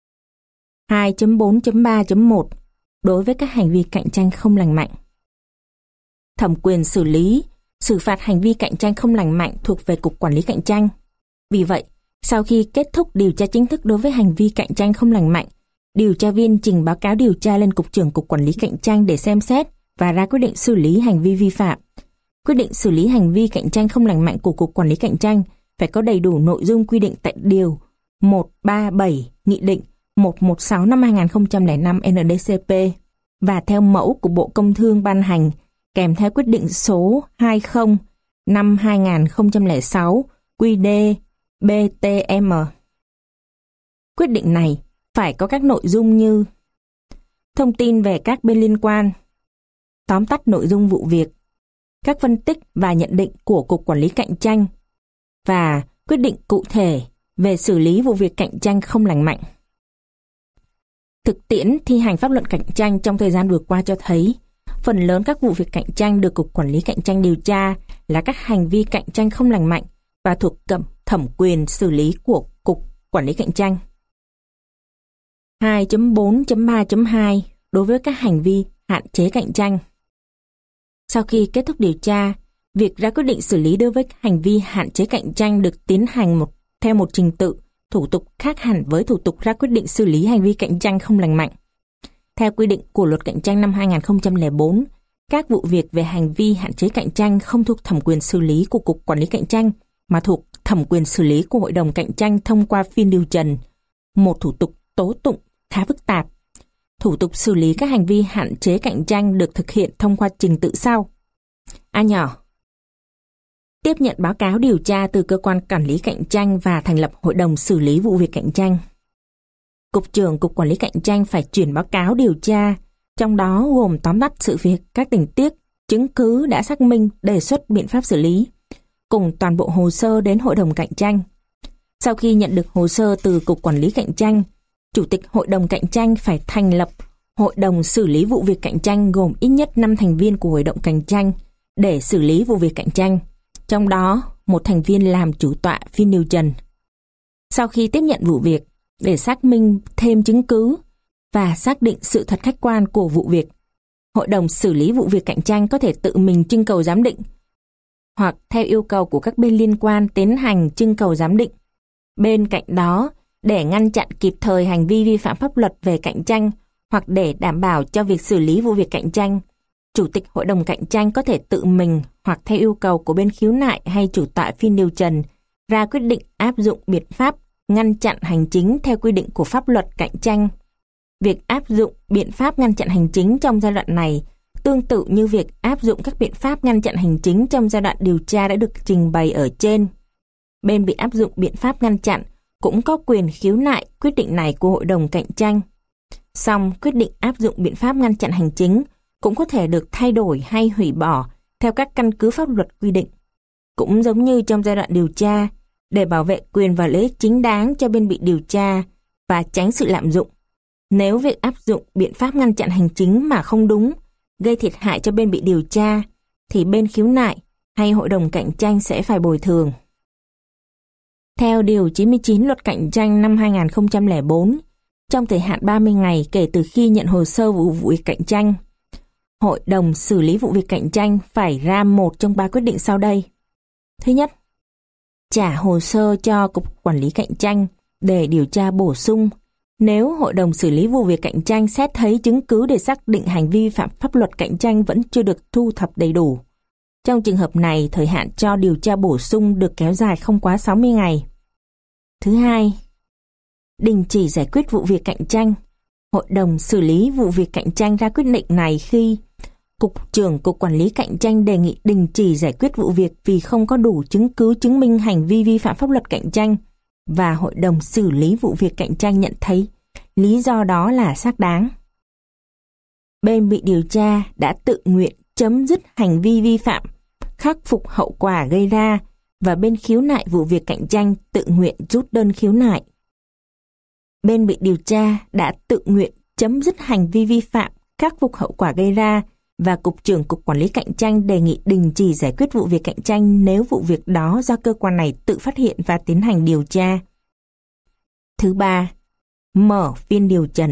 2.4.3.1 Đối với các hành vi cạnh tranh không lành mạnh. Thẩm quyền xử lý, xử phạt hành vi cạnh tranh không lành mạnh thuộc về Cục Quản lý Cạnh tranh. Vì vậy, sau khi kết thúc điều tra chính thức đối với hành vi cạnh tranh không lành mạnh, điều tra viên trình báo cáo điều tra lên Cục trưởng Cục Quản lý Cạnh tranh để xem xét và ra quyết định xử lý hành vi vi phạm. Quyết định xử lý hành vi cạnh tranh không lành mạnh của Cục Quản lý Cạnh tranh phải có đầy đủ nội dung quy định tại Điều 137 Nghị định 116 năm 2005 NĐ-CP và theo mẫu của Bộ Công Thương ban hành kèm theo quyết định số 20 năm 2006 QĐ-BTM. Quyết định này phải có các nội dung như thông tin về các bên liên quan, tóm tắt nội dung vụ việc, các phân tích và nhận định của Cục Quản lý Cạnh tranh và quyết định cụ thể về xử lý vụ việc cạnh tranh không lành mạnh. Thực tiễn thi hành pháp luật cạnh tranh trong thời gian vừa qua cho thấy, phần lớn các vụ việc cạnh tranh được Cục Quản lý Cạnh tranh điều tra là các hành vi cạnh tranh không lành mạnh và thuộc thẩm quyền xử lý của Cục Quản lý Cạnh tranh. 2.4.3.2 Đối với các hành vi hạn chế cạnh tranh. Sau khi kết thúc điều tra, việc ra quyết định xử lý đối với hành vi hạn chế cạnh tranh được tiến hành theo một trình tự, thủ tục khác hẳn với thủ tục ra quyết định xử lý hành vi cạnh tranh không lành mạnh. Theo quy định của Luật Cạnh tranh năm 2004, các vụ việc về hành vi hạn chế cạnh tranh không thuộc thẩm quyền xử lý của Cục Quản lý Cạnh tranh mà thuộc thẩm quyền xử lý của Hội đồng Cạnh tranh thông qua phiên điều trần, một thủ tục tố tụng khá phức tạp. Thủ tục xử lý các hành vi hạn chế cạnh tranh được thực hiện thông qua trình tự sau. A nhỏ. Tiếp nhận báo cáo điều tra từ Cơ quan Quản lý Cạnh tranh và thành lập Hội đồng xử lý vụ việc cạnh tranh. Cục trưởng Cục Quản lý Cạnh tranh phải chuyển báo cáo điều tra, trong đó gồm tóm tắt sự việc, các tình tiết, chứng cứ đã xác minh, đề xuất biện pháp xử lý, cùng toàn bộ hồ sơ đến Hội đồng Cạnh tranh. Sau khi nhận được hồ sơ từ Cục Quản lý Cạnh tranh, Chủ tịch Hội đồng Cạnh tranh phải thành lập Hội đồng xử lý vụ việc cạnh tranh gồm ít nhất 5 thành viên của Hội đồng Cạnh tranh để xử lý vụ việc cạnh tranh, trong đó một thành viên làm chủ tọa phiên điều trần. Sau khi tiếp nhận vụ việc, để xác minh thêm chứng cứ và xác định sự thật khách quan của vụ việc, Hội đồng xử lý vụ việc cạnh tranh có thể tự mình trưng cầu giám định hoặc theo yêu cầu của các bên liên quan tiến hành trưng cầu giám định. Bên cạnh đó, để ngăn chặn kịp thời hành vi vi phạm pháp luật về cạnh tranh hoặc để đảm bảo cho việc xử lý vụ việc cạnh tranh, Chủ tịch Hội đồng Cạnh tranh có thể tự mình hoặc theo yêu cầu của bên khiếu nại hay chủ tọa phiên điều trần ra quyết định áp dụng biện pháp ngăn chặn hành chính theo quy định của pháp luật cạnh tranh. Việc áp dụng biện pháp ngăn chặn hành chính trong giai đoạn này tương tự như việc áp dụng các biện pháp ngăn chặn hành chính trong giai đoạn điều tra đã được trình bày ở trên. Bên bị áp dụng biện pháp ngăn chặn cũng có quyền khiếu nại quyết định này của Hội đồng Cạnh tranh. Song quyết định áp dụng biện pháp ngăn chặn hành chính cũng có thể được thay đổi hay hủy bỏ theo các căn cứ pháp luật quy định. Cũng giống như trong giai đoạn điều tra, để bảo vệ quyền và lợi ích chính đáng cho bên bị điều tra và tránh sự lạm dụng. Nếu việc áp dụng biện pháp ngăn chặn hành chính mà không đúng, gây thiệt hại cho bên bị điều tra, thì bên khiếu nại hay Hội đồng Cạnh tranh sẽ phải bồi thường. Theo Điều 99 Luật Cạnh tranh năm 2004, trong thời hạn 30 ngày kể từ khi nhận hồ sơ vụ việc cạnh tranh, Hội đồng xử lý vụ việc cạnh tranh phải ra một trong 3 quyết định sau đây. Thứ nhất, trả hồ sơ cho Cục Quản lý Cạnh tranh để điều tra bổ sung nếu Hội đồng xử lý vụ việc cạnh tranh xét thấy chứng cứ để xác định hành vi vi phạm pháp luật cạnh tranh vẫn chưa được thu thập đầy đủ. Trong trường hợp này, thời hạn cho điều tra bổ sung được kéo dài không quá 60 ngày. Thứ hai, đình chỉ giải quyết vụ việc cạnh tranh. Hội đồng xử lý vụ việc cạnh tranh ra quyết định này khi Cục trưởng Cục Quản lý Cạnh tranh đề nghị đình chỉ giải quyết vụ việc vì không có đủ chứng cứ chứng minh hành vi vi phạm pháp luật cạnh tranh và Hội đồng xử lý vụ việc cạnh tranh nhận thấy lý do đó là xác đáng. Bên bị điều tra đã tự nguyện chấm dứt hành vi vi phạm, khắc phục hậu quả gây ra và bên khiếu nại vụ việc cạnh tranh tự nguyện rút đơn khiếu nại. Bên bị điều tra đã tự nguyện chấm dứt hành vi vi phạm, khắc phục hậu quả gây ra và Cục trưởng Cục Quản lý Cạnh tranh đề nghị đình chỉ giải quyết vụ việc cạnh tranh nếu vụ việc đó do cơ quan này tự phát hiện và tiến hành điều tra. Thứ ba, mở phiên điều trần.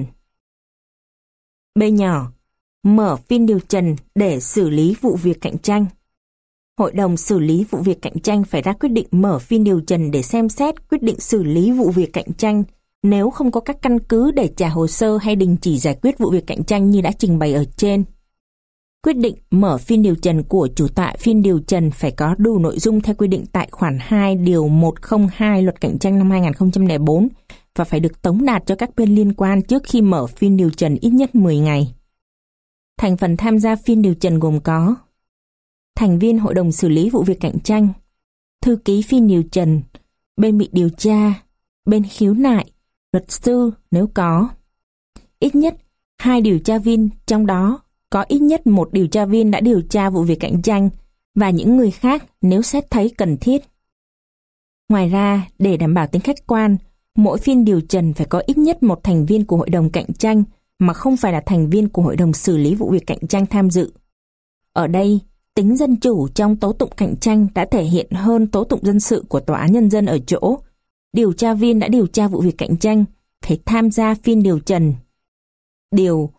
B nhỏ, mở phiên điều trần để xử lý vụ việc cạnh tranh. Hội đồng xử lý vụ việc cạnh tranh phải ra quyết định mở phiên điều trần để xem xét quyết định xử lý vụ việc cạnh tranh nếu không có các căn cứ để trả hồ sơ hay đình chỉ giải quyết vụ việc cạnh tranh như đã trình bày ở trên. Quyết định mở phiên điều trần của chủ tọa phiên điều trần phải có đủ nội dung theo quy định tại khoản 2 điều 102 Luật Cạnh tranh năm 2004 và phải được tống đạt cho các bên liên quan trước khi mở phiên điều trần ít nhất 10 ngày. Thành phần tham gia phiên điều trần gồm có thành viên Hội đồng xử lý vụ việc cạnh tranh, thư ký phiên điều trần, bên bị điều tra, bên khiếu nại, luật sư nếu có. Ít nhất 2 điều tra viên, trong đó có ít nhất 1 điều tra viên đã điều tra vụ việc cạnh tranh và những người khác nếu xét thấy cần thiết. Ngoài ra, để đảm bảo tính khách quan, mỗi phiên điều trần phải có ít nhất 1 thành viên của Hội đồng Cạnh tranh mà không phải là thành viên của Hội đồng xử lý vụ việc cạnh tranh tham dự. Ở đây, tính dân chủ trong tố tụng cạnh tranh đã thể hiện hơn tố tụng dân sự của Tòa án Nhân dân ở chỗ điều tra viên đã điều tra vụ việc cạnh tranh phải tham gia phiên điều trần. Điều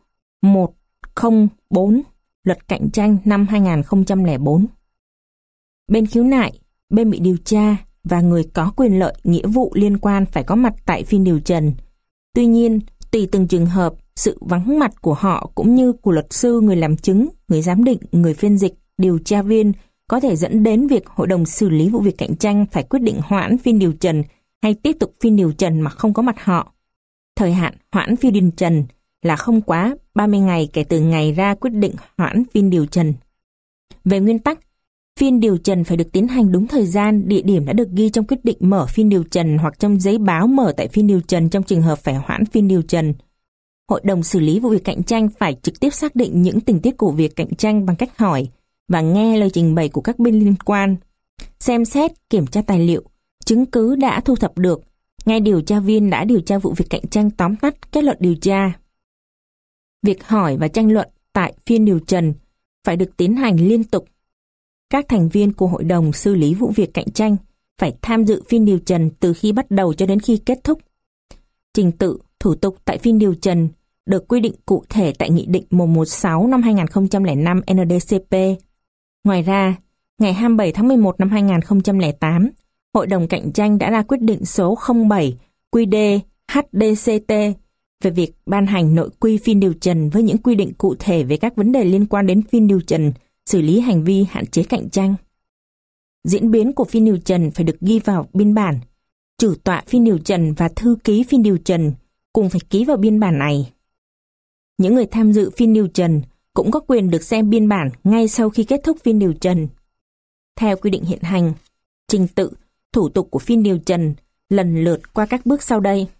104 Luật Cạnh tranh năm 2004. Bên khiếu nại, bên bị điều tra và người có quyền lợi nghĩa vụ liên quan phải có mặt tại phiên điều trần. Tuy nhiên, tùy từng trường hợp, sự vắng mặt của họ cũng như của luật sư, người làm chứng, người giám định, người phiên dịch, điều tra viên có thể dẫn đến việc Hội đồng xử lý vụ việc cạnh tranh phải quyết định hoãn phiên điều trần hay tiếp tục phiên điều trần mà không có mặt họ. Thời hạn hoãn phiên điều trần là không quá 30 ngày kể từ ngày ra quyết định hoãn phiên điều trần. Về nguyên tắc, Phiên điều trần phải được tiến hành đúng thời gian, địa điểm đã được ghi trong quyết định mở phiên điều trần hoặc trong giấy báo mở tại phiên điều trần trong trường hợp phải hoãn phiên điều trần. Hội đồng xử lý vụ việc cạnh tranh phải trực tiếp xác định những tình tiết của việc cạnh tranh bằng cách hỏi và nghe lời trình bày của các bên liên quan, xem xét, kiểm tra tài liệu, chứng cứ đã thu thập được, nghe điều tra viên đã điều tra vụ việc cạnh tranh tóm tắt kết luận điều tra. Việc hỏi và tranh luận tại phiên điều trần phải được tiến hành liên tục. Các thành viên của hội đồng xử lý vụ việc cạnh tranh phải tham dự phiên điều trần từ khi bắt đầu cho đến khi kết thúc. Trình tự, thủ tục tại phiên điều trần được quy định cụ thể tại Nghị định 116 năm 2005 NDCP. Ngoài ra, ngày 27 tháng 11 năm 2008, Hội đồng cạnh tranh đã ra quyết định số 07 QĐ HDCT về việc ban hành nội quy phiên điều trần với những quy định cụ thể về các vấn đề liên quan đến phiên điều trần, xử lý hành vi hạn chế cạnh tranh. Diễn biến của phiên điều trần phải được ghi vào biên bản. Chủ tọa phiên điều trần và thư ký phiên điều trần cùng phải ký vào biên bản này. Những người tham dự phiên điều trần cũng có quyền được xem biên bản ngay sau khi kết thúc phiên điều trần. Theo quy định hiện hành, trình tự, thủ tục của phiên điều trần lần lượt qua các bước sau đây.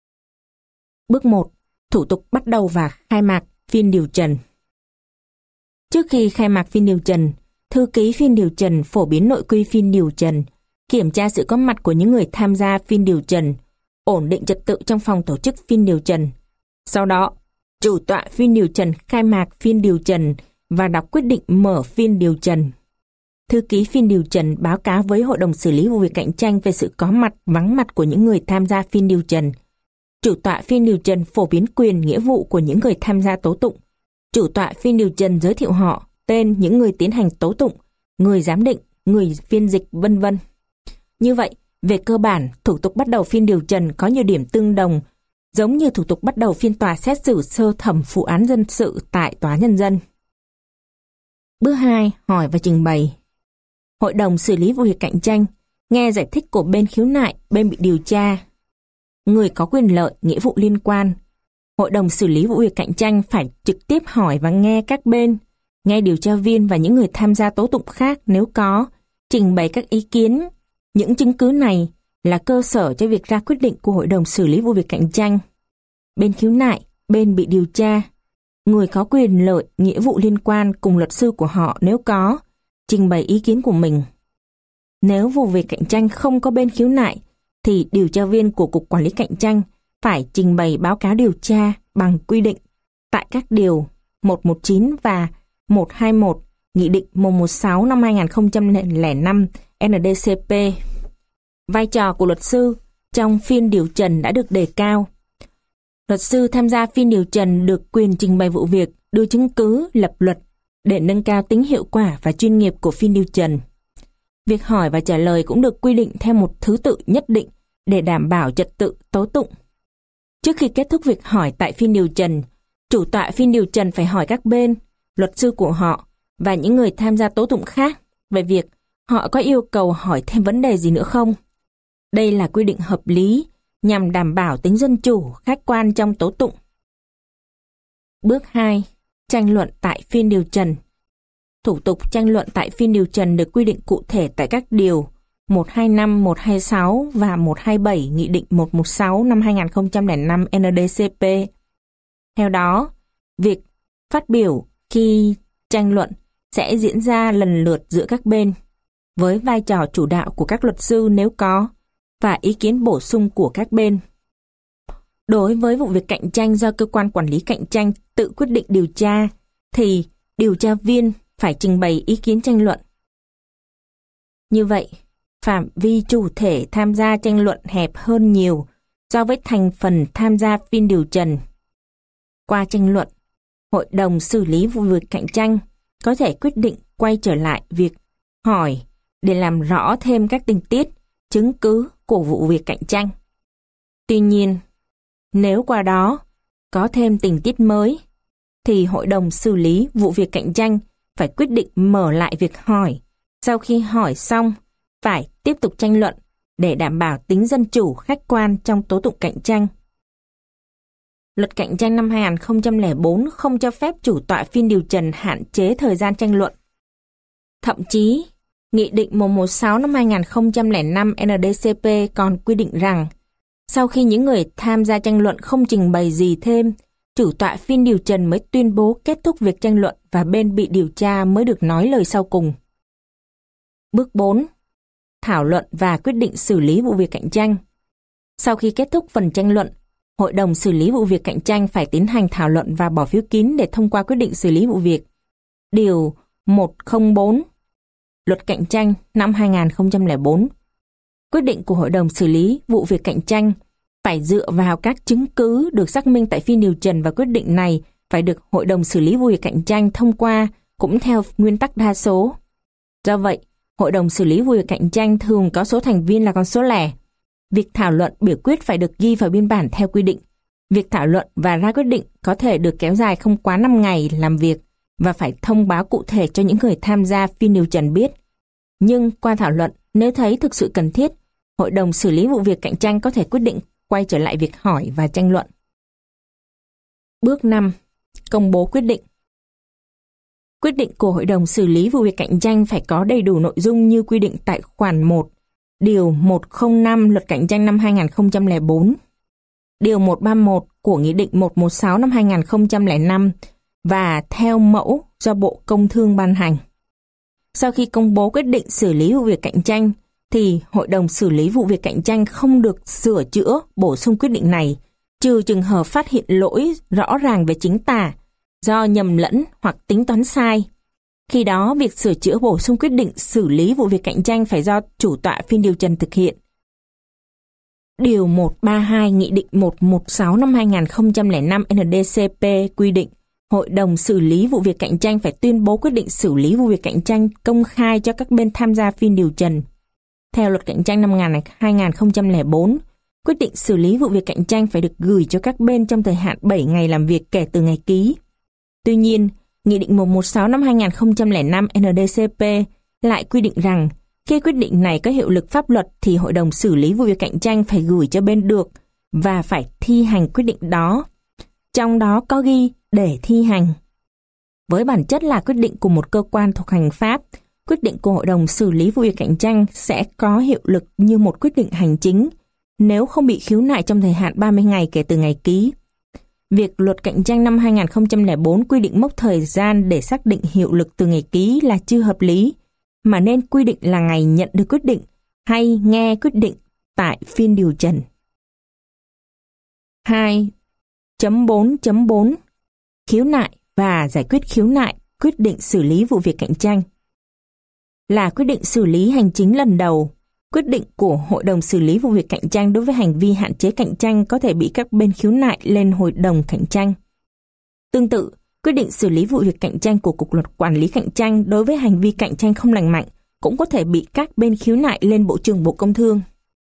Bước 1. Thủ tục bắt đầu và khai mạc phiên điều trần. Trước khi khai mạc phiên điều trần, thư ký phiên điều trần phổ biến nội quy phiên điều trần, kiểm tra sự có mặt của những người tham gia phiên điều trần, ổn định trật tự trong phòng tổ chức phiên điều trần. Sau đó, chủ tọa phiên điều trần khai mạc phiên điều trần và đọc quyết định mở phiên điều trần. Thư ký phiên điều trần báo cáo với Hội đồng xử lý vụ việc cạnh tranh về sự có mặt, vắng mặt của những người tham gia phiên điều trần. Chủ tọa phiên điều trần phổ biến quyền, nghĩa vụ của những người tham gia tố tụng. Chủ tọa phiên điều trần giới thiệu họ, tên những người tiến hành tố tụng, người giám định, người phiên dịch, vân vân. Như vậy, về cơ bản, thủ tục bắt đầu phiên điều trần có nhiều điểm tương đồng, giống như thủ tục bắt đầu phiên tòa xét xử sơ thẩm vụ án dân sự tại Tòa Nhân dân. Bước 2. Hỏi và trình bày. Hội đồng xử lý vụ việc cạnh tranh nghe giải thích của bên khiếu nại, bên bị điều tra, người có quyền lợi, nghĩa vụ liên quan. Hội đồng xử lý vụ việc cạnh tranh phải trực tiếp hỏi và nghe các bên, nghe điều tra viên và những người tham gia tố tụng khác nếu có, trình bày các ý kiến. Những chứng cứ này là cơ sở cho việc ra quyết định của Hội đồng xử lý vụ việc cạnh tranh. Bên khiếu nại, bên bị điều tra, người có quyền lợi, nghĩa vụ liên quan cùng luật sư của họ nếu có, trình bày ý kiến của mình. Nếu vụ việc cạnh tranh không có bên khiếu nại, thì điều tra viên của Cục Quản lý Cạnh tranh phải trình bày báo cáo điều tra bằng quy định tại các điều 119 và 121 Nghị định 116 năm 2005 NDCP. Vai trò của luật sư trong phiên điều trần đã được đề cao. Luật sư tham gia phiên điều trần được quyền trình bày vụ việc, đưa chứng cứ, lập luật để nâng cao tính hiệu quả và chuyên nghiệp của phiên điều trần. Việc hỏi và trả lời cũng được quy định theo một thứ tự nhất định để đảm bảo trật tự tố tụng. Trước khi kết thúc việc hỏi tại phiên điều trần, chủ tọa phiên điều trần phải hỏi các bên, luật sư của họ và những người tham gia tố tụng khác về việc họ có yêu cầu hỏi thêm vấn đề gì nữa không. Đây là quy định hợp lý nhằm đảm bảo tính dân chủ, khách quan trong tố tụng. Bước 2. Tranh luận tại phiên điều trần. Thủ tục tranh luận tại phiên điều trần được quy định cụ thể tại các điều 125, 126 và 127 Nghị định 116 năm 2005 NDCP. Theo đó, việc phát biểu khi tranh luận sẽ diễn ra lần lượt giữa các bên, với vai trò chủ đạo của các luật sư nếu có, và ý kiến bổ sung của các bên. Đối với vụ việc cạnh tranh do cơ quan quản lý cạnh tranh tự quyết định điều tra, thì điều tra viên phải trình bày ý kiến tranh luận. Như vậy, phạm vi chủ thể tham gia tranh luận hẹp hơn nhiều so với thành phần tham gia phiên điều trần. Qua tranh luận, Hội đồng xử lý vụ việc cạnh tranh có thể quyết định quay trở lại việc hỏi để làm rõ thêm các tình tiết, chứng cứ của vụ việc cạnh tranh. Tuy nhiên, nếu qua đó có thêm tình tiết mới, thì Hội đồng xử lý vụ việc cạnh tranh phải quyết định mở lại việc hỏi. Sau khi hỏi xong, phải tiếp tục tranh luận để đảm bảo tính dân chủ, khách quan trong tố tụng cạnh tranh. Luật cạnh tranh năm 2004 không cho phép chủ tọa phiên điều trần hạn chế thời gian tranh luận. Thậm chí, Nghị định 116 năm 2005 NDCP còn quy định rằng, sau khi những người tham gia tranh luận không trình bày gì thêm, chủ tọa phiên điều trần mới tuyên bố kết thúc việc tranh luận và bên bị điều tra mới được nói lời sau cùng. Bước 4. Thảo luận và quyết định xử lý vụ việc cạnh tranh. Sau khi kết thúc phần tranh luận, Hội đồng xử lý vụ việc cạnh tranh phải tiến hành thảo luận và bỏ phiếu kín để thông qua quyết định xử lý vụ việc. Điều 104 Luật Cạnh tranh năm 2004. Quyết định của Hội đồng xử lý vụ việc cạnh tranh phải dựa vào các chứng cứ được xác minh tại phiên điều trần và quyết định này phải được Hội đồng xử lý vụ việc cạnh tranh thông qua cũng theo nguyên tắc đa số. Do vậy, Hội đồng xử lý vụ việc cạnh tranh thường có số thành viên là con số lẻ. Việc thảo luận biểu quyết phải được ghi vào biên bản theo quy định. Việc thảo luận và ra quyết định có thể được kéo dài không quá 5 ngày làm việc và phải thông báo cụ thể cho những người tham gia phiên điều trần biết. Nhưng qua thảo luận, nếu thấy thực sự cần thiết, Hội đồng xử lý vụ việc cạnh tranh có thể quyết định quay trở lại việc hỏi và tranh luận. Bước 5. Công bố quyết định. Quyết định của Hội đồng xử lý vụ việc cạnh tranh phải có đầy đủ nội dung như quy định tại khoản 1, điều 105 Luật Cạnh tranh năm 2004, điều 131 của Nghị định 116 năm 2005 và theo mẫu do Bộ Công Thương ban hành. Sau khi công bố quyết định xử lý vụ việc cạnh tranh, thì Hội đồng xử lý vụ việc cạnh tranh không được sửa chữa, bổ sung quyết định này, trừ trường hợp phát hiện lỗi rõ ràng về chính tả, do nhầm lẫn hoặc tính toán sai. Khi đó, việc sửa chữa bổ sung quyết định xử lý vụ việc cạnh tranh phải do chủ tọa phiên điều trần thực hiện. Điều 132 Nghị định 116 năm 2005 NDCP quy định Hội đồng xử lý vụ việc cạnh tranh phải tuyên bố quyết định xử lý vụ việc cạnh tranh công khai cho các bên tham gia phiên điều trần. Theo Luật Cạnh tranh năm 2004, quyết định xử lý vụ việc cạnh tranh phải được gửi cho các bên trong thời hạn 7 ngày làm việc kể từ ngày ký. Tuy nhiên, Nghị định 116 năm 2005 NDCP lại quy định rằng khi quyết định này có hiệu lực pháp luật thì Hội đồng xử lý vụ việc cạnh tranh phải gửi cho bên được và phải thi hành quyết định đó. Trong đó có ghi để thi hành. Với bản chất là quyết định của một cơ quan thuộc hành pháp, quyết định của Hội đồng xử lý vụ việc cạnh tranh sẽ có hiệu lực như một quyết định hành chính nếu không bị khiếu nại trong thời hạn 30 ngày kể từ ngày ký. Việc Luật Cạnh tranh năm 2004 quy định mốc thời gian để xác định hiệu lực từ ngày ký là chưa hợp lý, mà nên quy định là ngày nhận được quyết định hay nghe quyết định tại phiên điều trần. 2.4.4 Khiếu nại và giải quyết khiếu nại quyết định xử lý vụ việc cạnh tranh. Là quyết định xử lý hành chính lần đầu, quyết định của Hội đồng xử lý vụ việc cạnh tranh đối với hành vi hạn chế cạnh tranh có thể bị các bên khiếu nại lên Hội đồng cạnh tranh. Tương tự, quyết định xử lý vụ việc cạnh tranh của Cục Luật Quản lý Cạnh tranh đối với hành vi cạnh tranh không lành mạnh cũng có thể bị các bên khiếu nại lên Bộ trưởng Bộ Công Thương.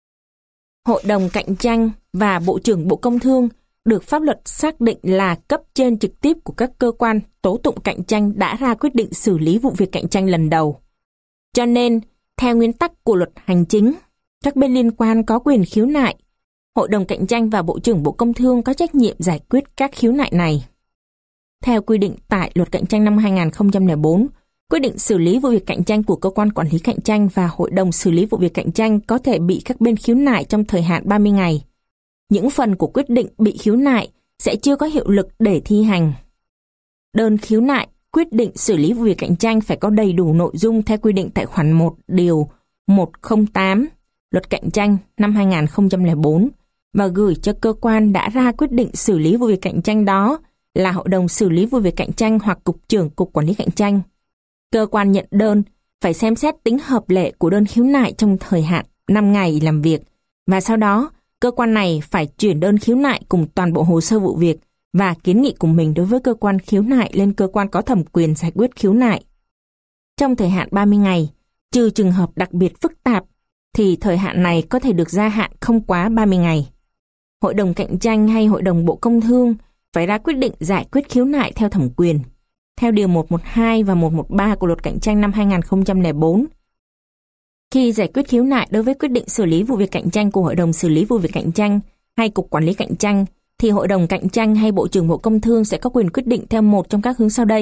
Hội đồng cạnh tranh và Bộ trưởng Bộ Công Thương được pháp luật xác định là cấp trên trực tiếp của các cơ quan tố tụng cạnh tranh đã ra quyết định xử lý vụ việc cạnh tranh lần đầu. Cho nên, theo nguyên tắc của luật hành chính, các bên liên quan có quyền khiếu nại. Hội đồng cạnh tranh và Bộ trưởng Bộ Công Thương có trách nhiệm giải quyết các khiếu nại này. Theo quy định tại Luật Cạnh tranh năm 2004, quyết định xử lý vụ việc cạnh tranh của cơ quan quản lý cạnh tranh và Hội đồng xử lý vụ việc cạnh tranh có thể bị các bên khiếu nại trong thời hạn 30 ngày. Những phần của quyết định bị khiếu nại sẽ chưa có hiệu lực để thi hành. Đơn khiếu nại quyết định xử lý vụ việc cạnh tranh phải có đầy đủ nội dung theo quy định tại khoản 1 điều 108 Luật Cạnh tranh năm 2004 và gửi cho cơ quan đã ra quyết định xử lý vụ việc cạnh tranh đó là Hội đồng xử lý vụ việc cạnh tranh hoặc Cục trưởng Cục Quản lý Cạnh tranh. Cơ quan nhận đơn phải xem xét tính hợp lệ của đơn khiếu nại trong thời hạn 5 ngày làm việc và sau đó cơ quan này phải chuyển đơn khiếu nại cùng toàn bộ hồ sơ vụ việc và kiến nghị của mình đối với cơ quan khiếu nại lên cơ quan có thẩm quyền giải quyết khiếu nại. Trong thời hạn 30 ngày, trừ trường hợp đặc biệt phức tạp, thì thời hạn này có thể được gia hạn không quá 30 ngày. Hội đồng cạnh tranh hay Hội đồng Bộ Công Thương phải ra quyết định giải quyết khiếu nại theo thẩm quyền, theo Điều 112 và 113 của Luật Cạnh tranh năm 2004. Khi giải quyết khiếu nại đối với quyết định xử lý vụ việc cạnh tranh của Hội đồng xử lý vụ việc cạnh tranh hay Cục Quản lý Cạnh tranh, thì Hội đồng Cạnh tranh hay Bộ trưởng Bộ Công Thương sẽ có quyền quyết định theo một trong các hướng sau đây.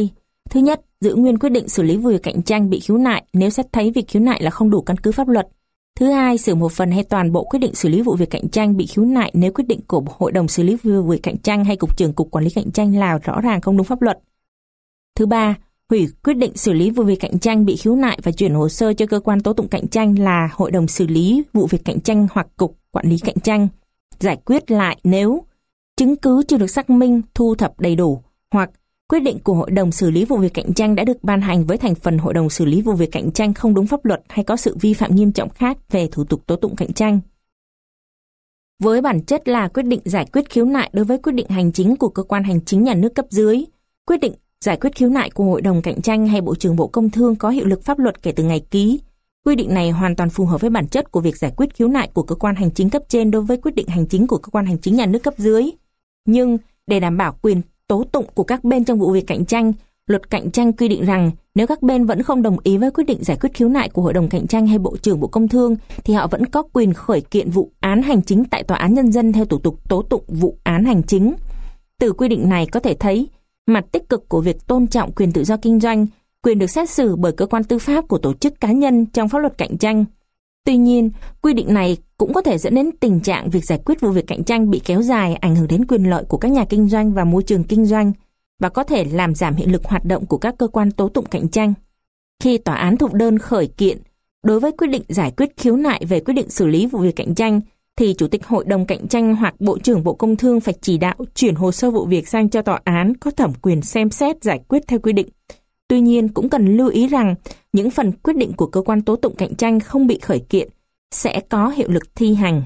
Thứ nhất, giữ nguyên quyết định xử lý vụ việc cạnh tranh bị khiếu nại nếu xét thấy việc khiếu nại là không đủ căn cứ pháp luật. Thứ hai, sửa một phần hay toàn bộ quyết định xử lý vụ việc cạnh tranh bị khiếu nại nếu quyết định của Hội đồng xử lý vụ việc cạnh tranh hay Cục trưởng Cục Quản lý Cạnh tranh là rõ ràng không đúng pháp luật. Thứ ba, hủy quyết định xử lý vụ việc cạnh tranh bị khiếu nại và chuyển hồ sơ cho cơ quan tố tụng cạnh tranh là Hội đồng xử lý vụ việc cạnh tranh hoặc Cục Quản lý Cạnh tranh. Giải quyết lại nếu chứng cứ chưa được xác minh, thu thập đầy đủ, hoặc quyết định của Hội đồng xử lý vụ việc cạnh tranh đã được ban hành với thành phần Hội đồng xử lý vụ việc cạnh tranh không đúng pháp luật hay có sự vi phạm nghiêm trọng khác về thủ tục tố tụng cạnh tranh. Với bản chất là quyết định giải quyết khiếu nại đối với quyết định hành chính của cơ quan hành chính nhà nước cấp dưới, quyết định giải quyết khiếu nại của Hội đồng cạnh tranh hay Bộ trưởng Bộ Công Thương có hiệu lực pháp luật kể từ ngày ký. Quy định này hoàn toàn phù hợp với bản chất của việc giải quyết khiếu nại của cơ quan hành chính cấp trên đối với quyết định hành chính của cơ quan hành chính nhà nước cấp dưới. Nhưng để đảm bảo quyền tố tụng của các bên trong vụ việc cạnh tranh, Luật Cạnh tranh quy định rằng nếu các bên vẫn không đồng ý với quyết định giải quyết khiếu nại của Hội đồng Cạnh tranh hay Bộ trưởng Bộ Công Thương thì họ vẫn có quyền khởi kiện vụ án hành chính tại Tòa án Nhân dân theo thủ tục tố tụng vụ án hành chính. Từ quy định này có thể thấy mặt tích cực của việc tôn trọng quyền tự do kinh doanh, quyền được xét xử bởi cơ quan tư pháp của tổ chức cá nhân trong pháp luật cạnh tranh. Tuy nhiên, quy định này cũng có thể dẫn đến tình trạng việc giải quyết vụ việc cạnh tranh bị kéo dài, ảnh hưởng đến quyền lợi của các nhà kinh doanh và môi trường kinh doanh, và có thể làm giảm hiệu lực hoạt động của các cơ quan tố tụng cạnh tranh. Khi tòa án thụ đơn khởi kiện đối với quyết định giải quyết khiếu nại về quyết định xử lý vụ việc cạnh tranh, thì Chủ tịch Hội đồng Cạnh tranh hoặc Bộ trưởng Bộ Công Thương phải chỉ đạo chuyển hồ sơ vụ việc sang cho tòa án có thẩm quyền xem xét giải quyết theo quy định. Tuy nhiên, cũng cần lưu ý rằng những phần quyết định của cơ quan tố tụng cạnh tranh không bị khởi kiện sẽ có hiệu lực thi hành.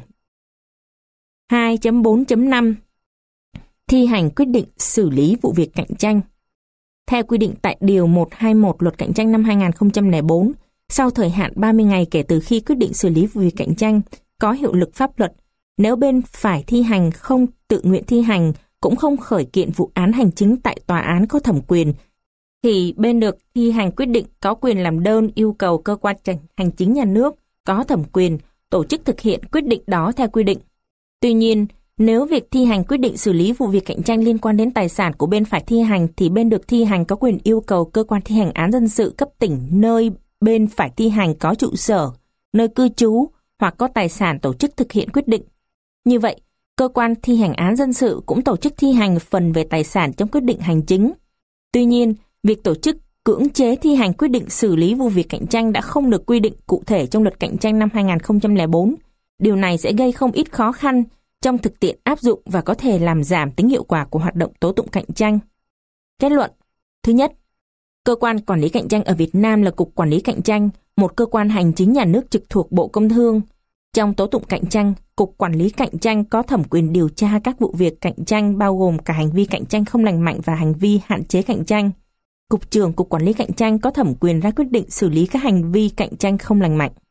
2.4.5 Thi hành quyết định xử lý vụ việc cạnh tranh. Theo quy định tại Điều 121 Luật Cạnh tranh năm 2004, sau thời hạn 30 ngày kể từ khi quyết định xử lý vụ việc cạnh tranh có hiệu lực pháp luật, nếu bên phải thi hành không tự nguyện thi hành cũng không khởi kiện vụ án hành chính tại tòa án có thẩm quyền, thì bên được thi hành quyết định có quyền làm đơn yêu cầu cơ quan hành chính nhà nước có thẩm quyền tổ chức thực hiện quyết định đó theo quy định. Tuy nhiên, nếu việc thi hành quyết định xử lý vụ việc cạnh tranh liên quan đến tài sản của bên phải thi hành thì bên được thi hành có quyền yêu cầu cơ quan thi hành án dân sự cấp tỉnh nơi bên phải thi hành có trụ sở, nơi cư trú hoặc có tài sản tổ chức thực hiện quyết định. Như vậy, cơ quan thi hành án dân sự cũng tổ chức thi hành phần về tài sản trong quyết định hành chính. Tuy nhiên, việc tổ chức cưỡng chế thi hành quyết định xử lý vụ việc cạnh tranh đã không được quy định cụ thể trong Luật Cạnh tranh năm 2004. Điều này sẽ gây không ít khó khăn trong thực tiễn áp dụng và có thể làm giảm tính hiệu quả của hoạt động tố tụng cạnh tranh. Kết luận. Thứ nhất, cơ quan quản lý cạnh tranh ở Việt Nam là Cục Quản lý Cạnh tranh, một cơ quan hành chính nhà nước trực thuộc Bộ Công Thương. Trong tố tụng cạnh tranh, Cục Quản lý Cạnh tranh có thẩm quyền điều tra các vụ việc cạnh tranh bao gồm cả hành vi cạnh tranh không lành mạnh và hành vi hạn chế cạnh tranh. Cục trưởng Cục Quản lý Cạnh tranh có thẩm quyền ra quyết định xử lý các hành vi cạnh tranh không lành mạnh.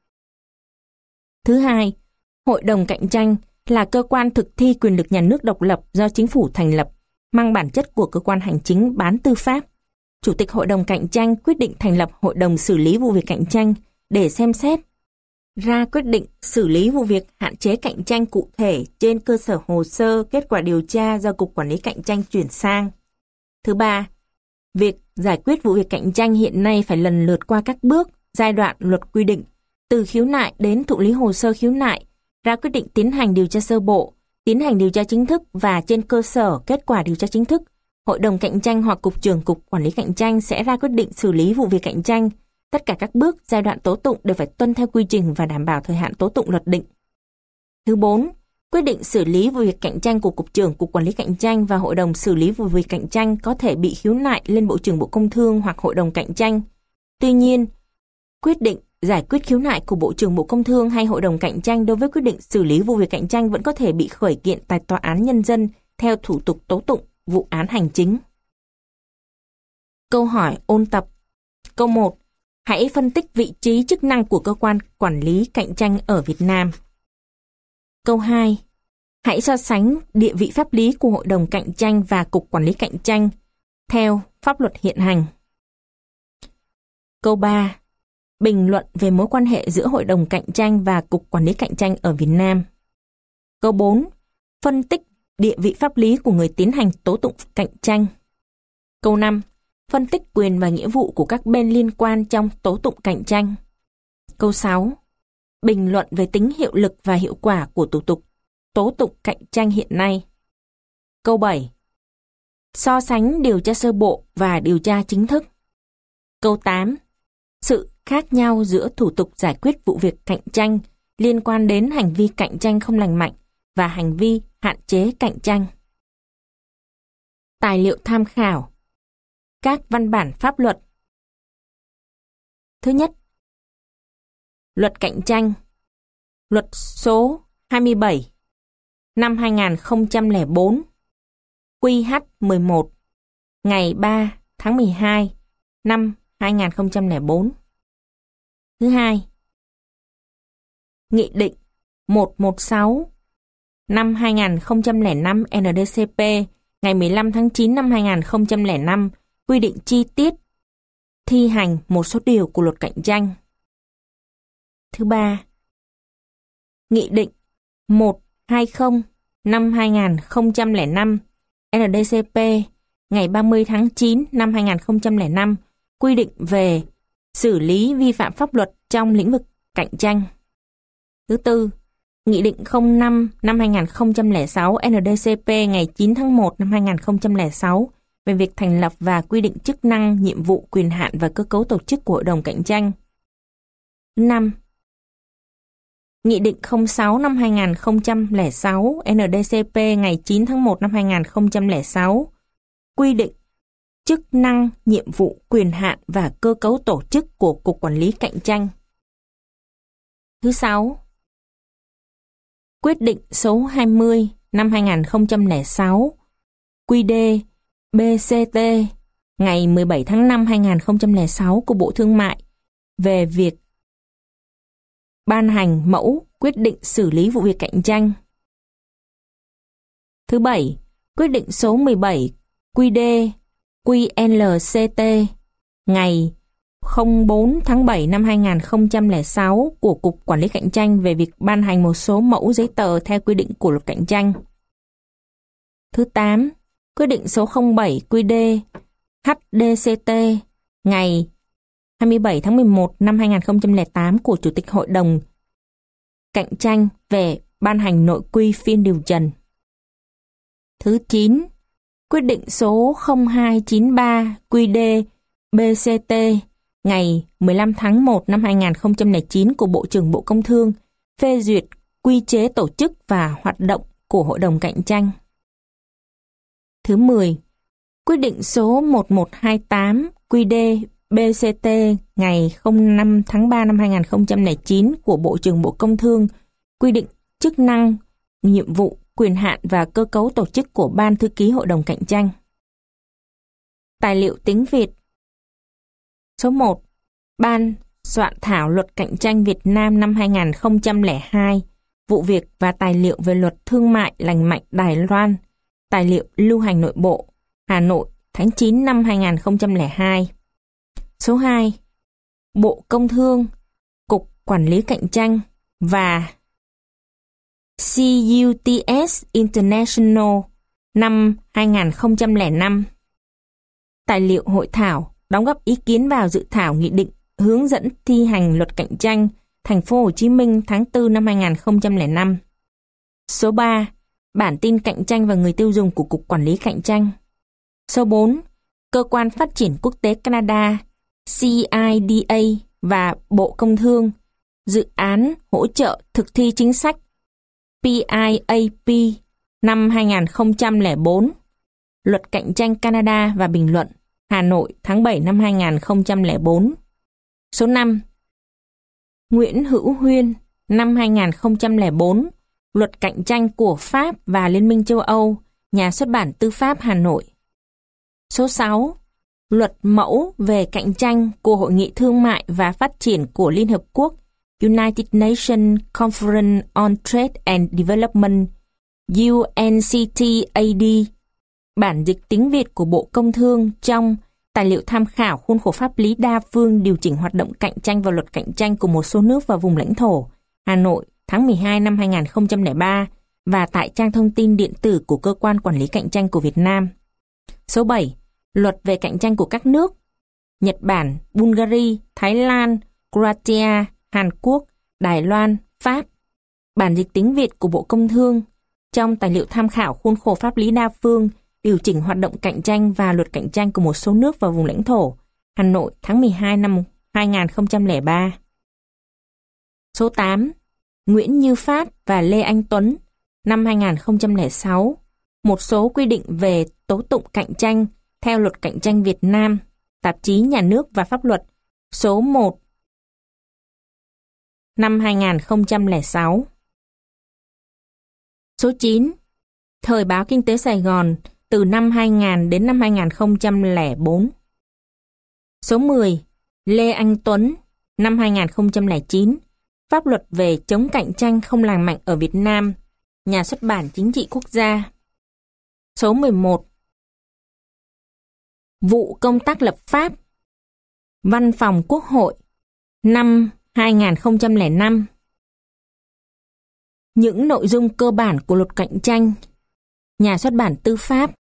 Thứ hai, Hội đồng Cạnh tranh là cơ quan thực thi quyền lực nhà nước độc lập do chính phủ thành lập, mang bản chất của cơ quan hành chính bán tư pháp. Chủ tịch Hội đồng Cạnh tranh quyết định thành lập Hội đồng xử lý vụ việc cạnh tranh để xem xét, ra quyết định xử lý vụ việc hạn chế cạnh tranh cụ thể trên cơ sở hồ sơ kết quả điều tra do Cục Quản lý Cạnh tranh chuyển sang. Thứ ba, việc giải quyết vụ việc cạnh tranh hiện nay phải lần lượt qua các bước, giai đoạn luật quy định, từ khiếu nại đến thụ lý hồ sơ khiếu nại, ra quyết định tiến hành điều tra sơ bộ, tiến hành điều tra chính thức và trên cơ sở kết quả điều tra chính thức, Hội đồng Cạnh tranh hoặc Cục trưởng Cục Quản lý Cạnh tranh sẽ ra quyết định xử lý vụ việc cạnh tranh. Tất cả các bước, giai đoạn tố tụng đều phải tuân theo quy trình và đảm bảo thời hạn tố tụng luật định. Thứ 4. Quyết định xử lý vụ việc cạnh tranh của Cục trưởng Cục Quản lý Cạnh tranh và Hội đồng xử lý vụ việc cạnh tranh có thể bị khiếu nại lên Bộ trưởng Bộ Công Thương hoặc Hội đồng Cạnh tranh. Tuy nhiên, quyết định giải quyết khiếu nại của Bộ trưởng Bộ Công Thương hay Hội đồng Cạnh tranh đối với quyết định xử lý vụ việc cạnh tranh vẫn có thể bị khởi kiện tại Tòa án Nhân dân theo thủ tục tố tụng vụ án hành chính. Câu hỏi ôn tập. Câu 1. Hãy phân tích vị trí chức năng của cơ quan quản lý cạnh tranh ở Việt Nam. Câu 2. Hãy so sánh địa vị pháp lý của Hội đồng Cạnh tranh và Cục Quản lý Cạnh tranh theo pháp luật hiện hành. Câu 3. Bình luận về mối quan hệ giữa Hội đồng Cạnh tranh và Cục Quản lý Cạnh tranh ở Việt Nam. Câu 4. Phân tích địa vị pháp lý của người tiến hành tố tụng cạnh tranh. Câu 5. Phân tích quyền và nghĩa vụ của các bên liên quan trong tố tụng cạnh tranh. Câu 6. Bình luận về tính hiệu lực và hiệu quả của tố tụng cạnh tranh hiện nay. Câu 7. So sánh điều tra sơ bộ và điều tra chính thức. Câu 8. Sự khác nhau giữa thủ tục giải quyết vụ việc cạnh tranh liên quan đến hành vi cạnh tranh không lành mạnh và hành vi hạn chế cạnh tranh. Tài liệu tham khảo. Các văn bản pháp luật. Thứ nhất, Luật cạnh tranh. Luật số 27 năm 2004 QH11 ngày 3 tháng 12 năm 2004. Thứ hai, Nghị định 116 năm 2005 NDCP ngày 15 tháng 9 năm 2005 quy định chi tiết thi hành một số điều của luật cạnh tranh. Thứ ba, Nghị định 120 năm 2005 NDCP ngày 30 tháng 9 năm 2005 quy định về xử lý vi phạm pháp luật trong lĩnh vực cạnh tranh. Thứ tư, Nghị định 05 năm 2006 NDCP ngày 9 tháng 1 năm 2006 về việc thành lập và quy định chức năng, nhiệm vụ, quyền hạn và cơ cấu tổ chức của Hội đồng Cạnh tranh. Thứ năm, Nghị định 06 năm 2006 NDCP ngày 9 tháng 1 năm 2006 quy định chức năng, nhiệm vụ, quyền hạn và cơ cấu tổ chức của Cục Quản lý Cạnh tranh. Thứ sáu, Quyết định số 20 năm 2006 QĐ BCT ngày 17 tháng 5 2006 của Bộ Thương mại về việc ban hành mẫu quyết định xử lý vụ việc cạnh tranh. Thứ bảy, Quyết định số 17 QĐ QLCT ngày 04 tháng 7 năm 2006 của Cục Quản lý Cạnh tranh về việc ban hành một số mẫu giấy tờ theo quy định của luật cạnh tranh. Thứ 8, Quyết định số 07 QĐ HDCT ngày 27 tháng 11 năm 2008 của Chủ tịch Hội đồng Cạnh tranh về ban hành nội quy phiên điều trần. Thứ 9, Quyết định số 0293 QĐ BCT ngày 15 tháng 1 năm 2009 của Bộ trưởng Bộ Công Thương phê duyệt quy chế tổ chức và hoạt động của Hội đồng Cạnh tranh. Thứ 10, Quyết định số 1128 QĐ BCT ngày 05 tháng 3 năm 2009 của Bộ trưởng Bộ Công Thương quy định chức năng, nhiệm vụ, quyền hạn và cơ cấu tổ chức của Ban Thư ký Hội đồng Cạnh tranh. Tài liệu tiếng Việt. Số 1. Ban soạn thảo Luật Cạnh tranh Việt Nam năm 2002, vụ việc và tài liệu về Luật Thương mại lành mạnh Đài Loan, tài liệu lưu hành nội bộ, Hà Nội, tháng 9 năm 2002. Số 2. Bộ Công Thương, Cục Quản lý Cạnh tranh và CUTS International năm 2005. Tài liệu hội thảo đóng góp ý kiến vào dự thảo nghị định hướng dẫn thi hành luật cạnh tranh Thành phố Hồ Chí Minh tháng 4 năm 2005. Số 3. Bản tin cạnh tranh và người tiêu dùng của Cục Quản lý Cạnh tranh. Số 4. Cơ quan Phát triển Quốc tế Canada CIDA và Bộ Công Thương, dự án hỗ trợ thực thi chính sách PIAP năm 2004, Luật Cạnh tranh Canada và bình luận, Hà Nội, tháng 7 năm 2004. Số 5. Nguyễn Hữu Huyên, năm 2004, Luật Cạnh tranh của Pháp và Liên minh châu Âu, Nhà xuất bản Tư pháp Hà Nội. Số 6. Luật mẫu về cạnh tranh của Hội nghị Thương mại và Phát triển của Liên Hợp Quốc United Nations Conference on Trade and Development UNCTAD, bản dịch tiếng Việt của Bộ Công Thương trong tài liệu tham khảo khuôn khổ pháp lý đa phương điều chỉnh hoạt động cạnh tranh và luật cạnh tranh của một số nước và vùng lãnh thổ, Hà Nội, tháng 12 năm 2003 và tại trang thông tin điện tử của Cơ quan Quản lý Cạnh tranh của Việt Nam. Số 7. Luật về cạnh tranh của các nước: Nhật Bản, Bulgaria, Thái Lan, Croatia, Hàn Quốc, Đài Loan, Pháp. Bản dịch tiếng Việt của Bộ Công Thương. Trong tài liệu tham khảo khuôn khổ pháp lý đa phương, điều chỉnh hoạt động cạnh tranh và luật cạnh tranh của một số nước và vùng lãnh thổ. Hà Nội, tháng 12 năm 2003. Số 8. Nguyễn Như Phát và Lê Anh Tuấn, năm 2006. Một số quy định về tố tụng cạnh tranh theo Luật Cạnh tranh Việt Nam, Tạp chí Nhà nước và Pháp luật, số 1, năm 2006. Số 9. Thời báo Kinh tế Sài Gòn, từ năm 2000 đến năm 2004. Số 10. Lê Anh Tuấn, năm 2009. Pháp luật về chống cạnh tranh không lành mạnh ở Việt Nam, Nhà xuất bản Chính trị Quốc gia. Số 11. Vụ công tác lập pháp, Văn phòng Quốc hội, năm 2005. Những nội dung cơ bản của luật cạnh tranh, Nhà xuất bản Tư pháp.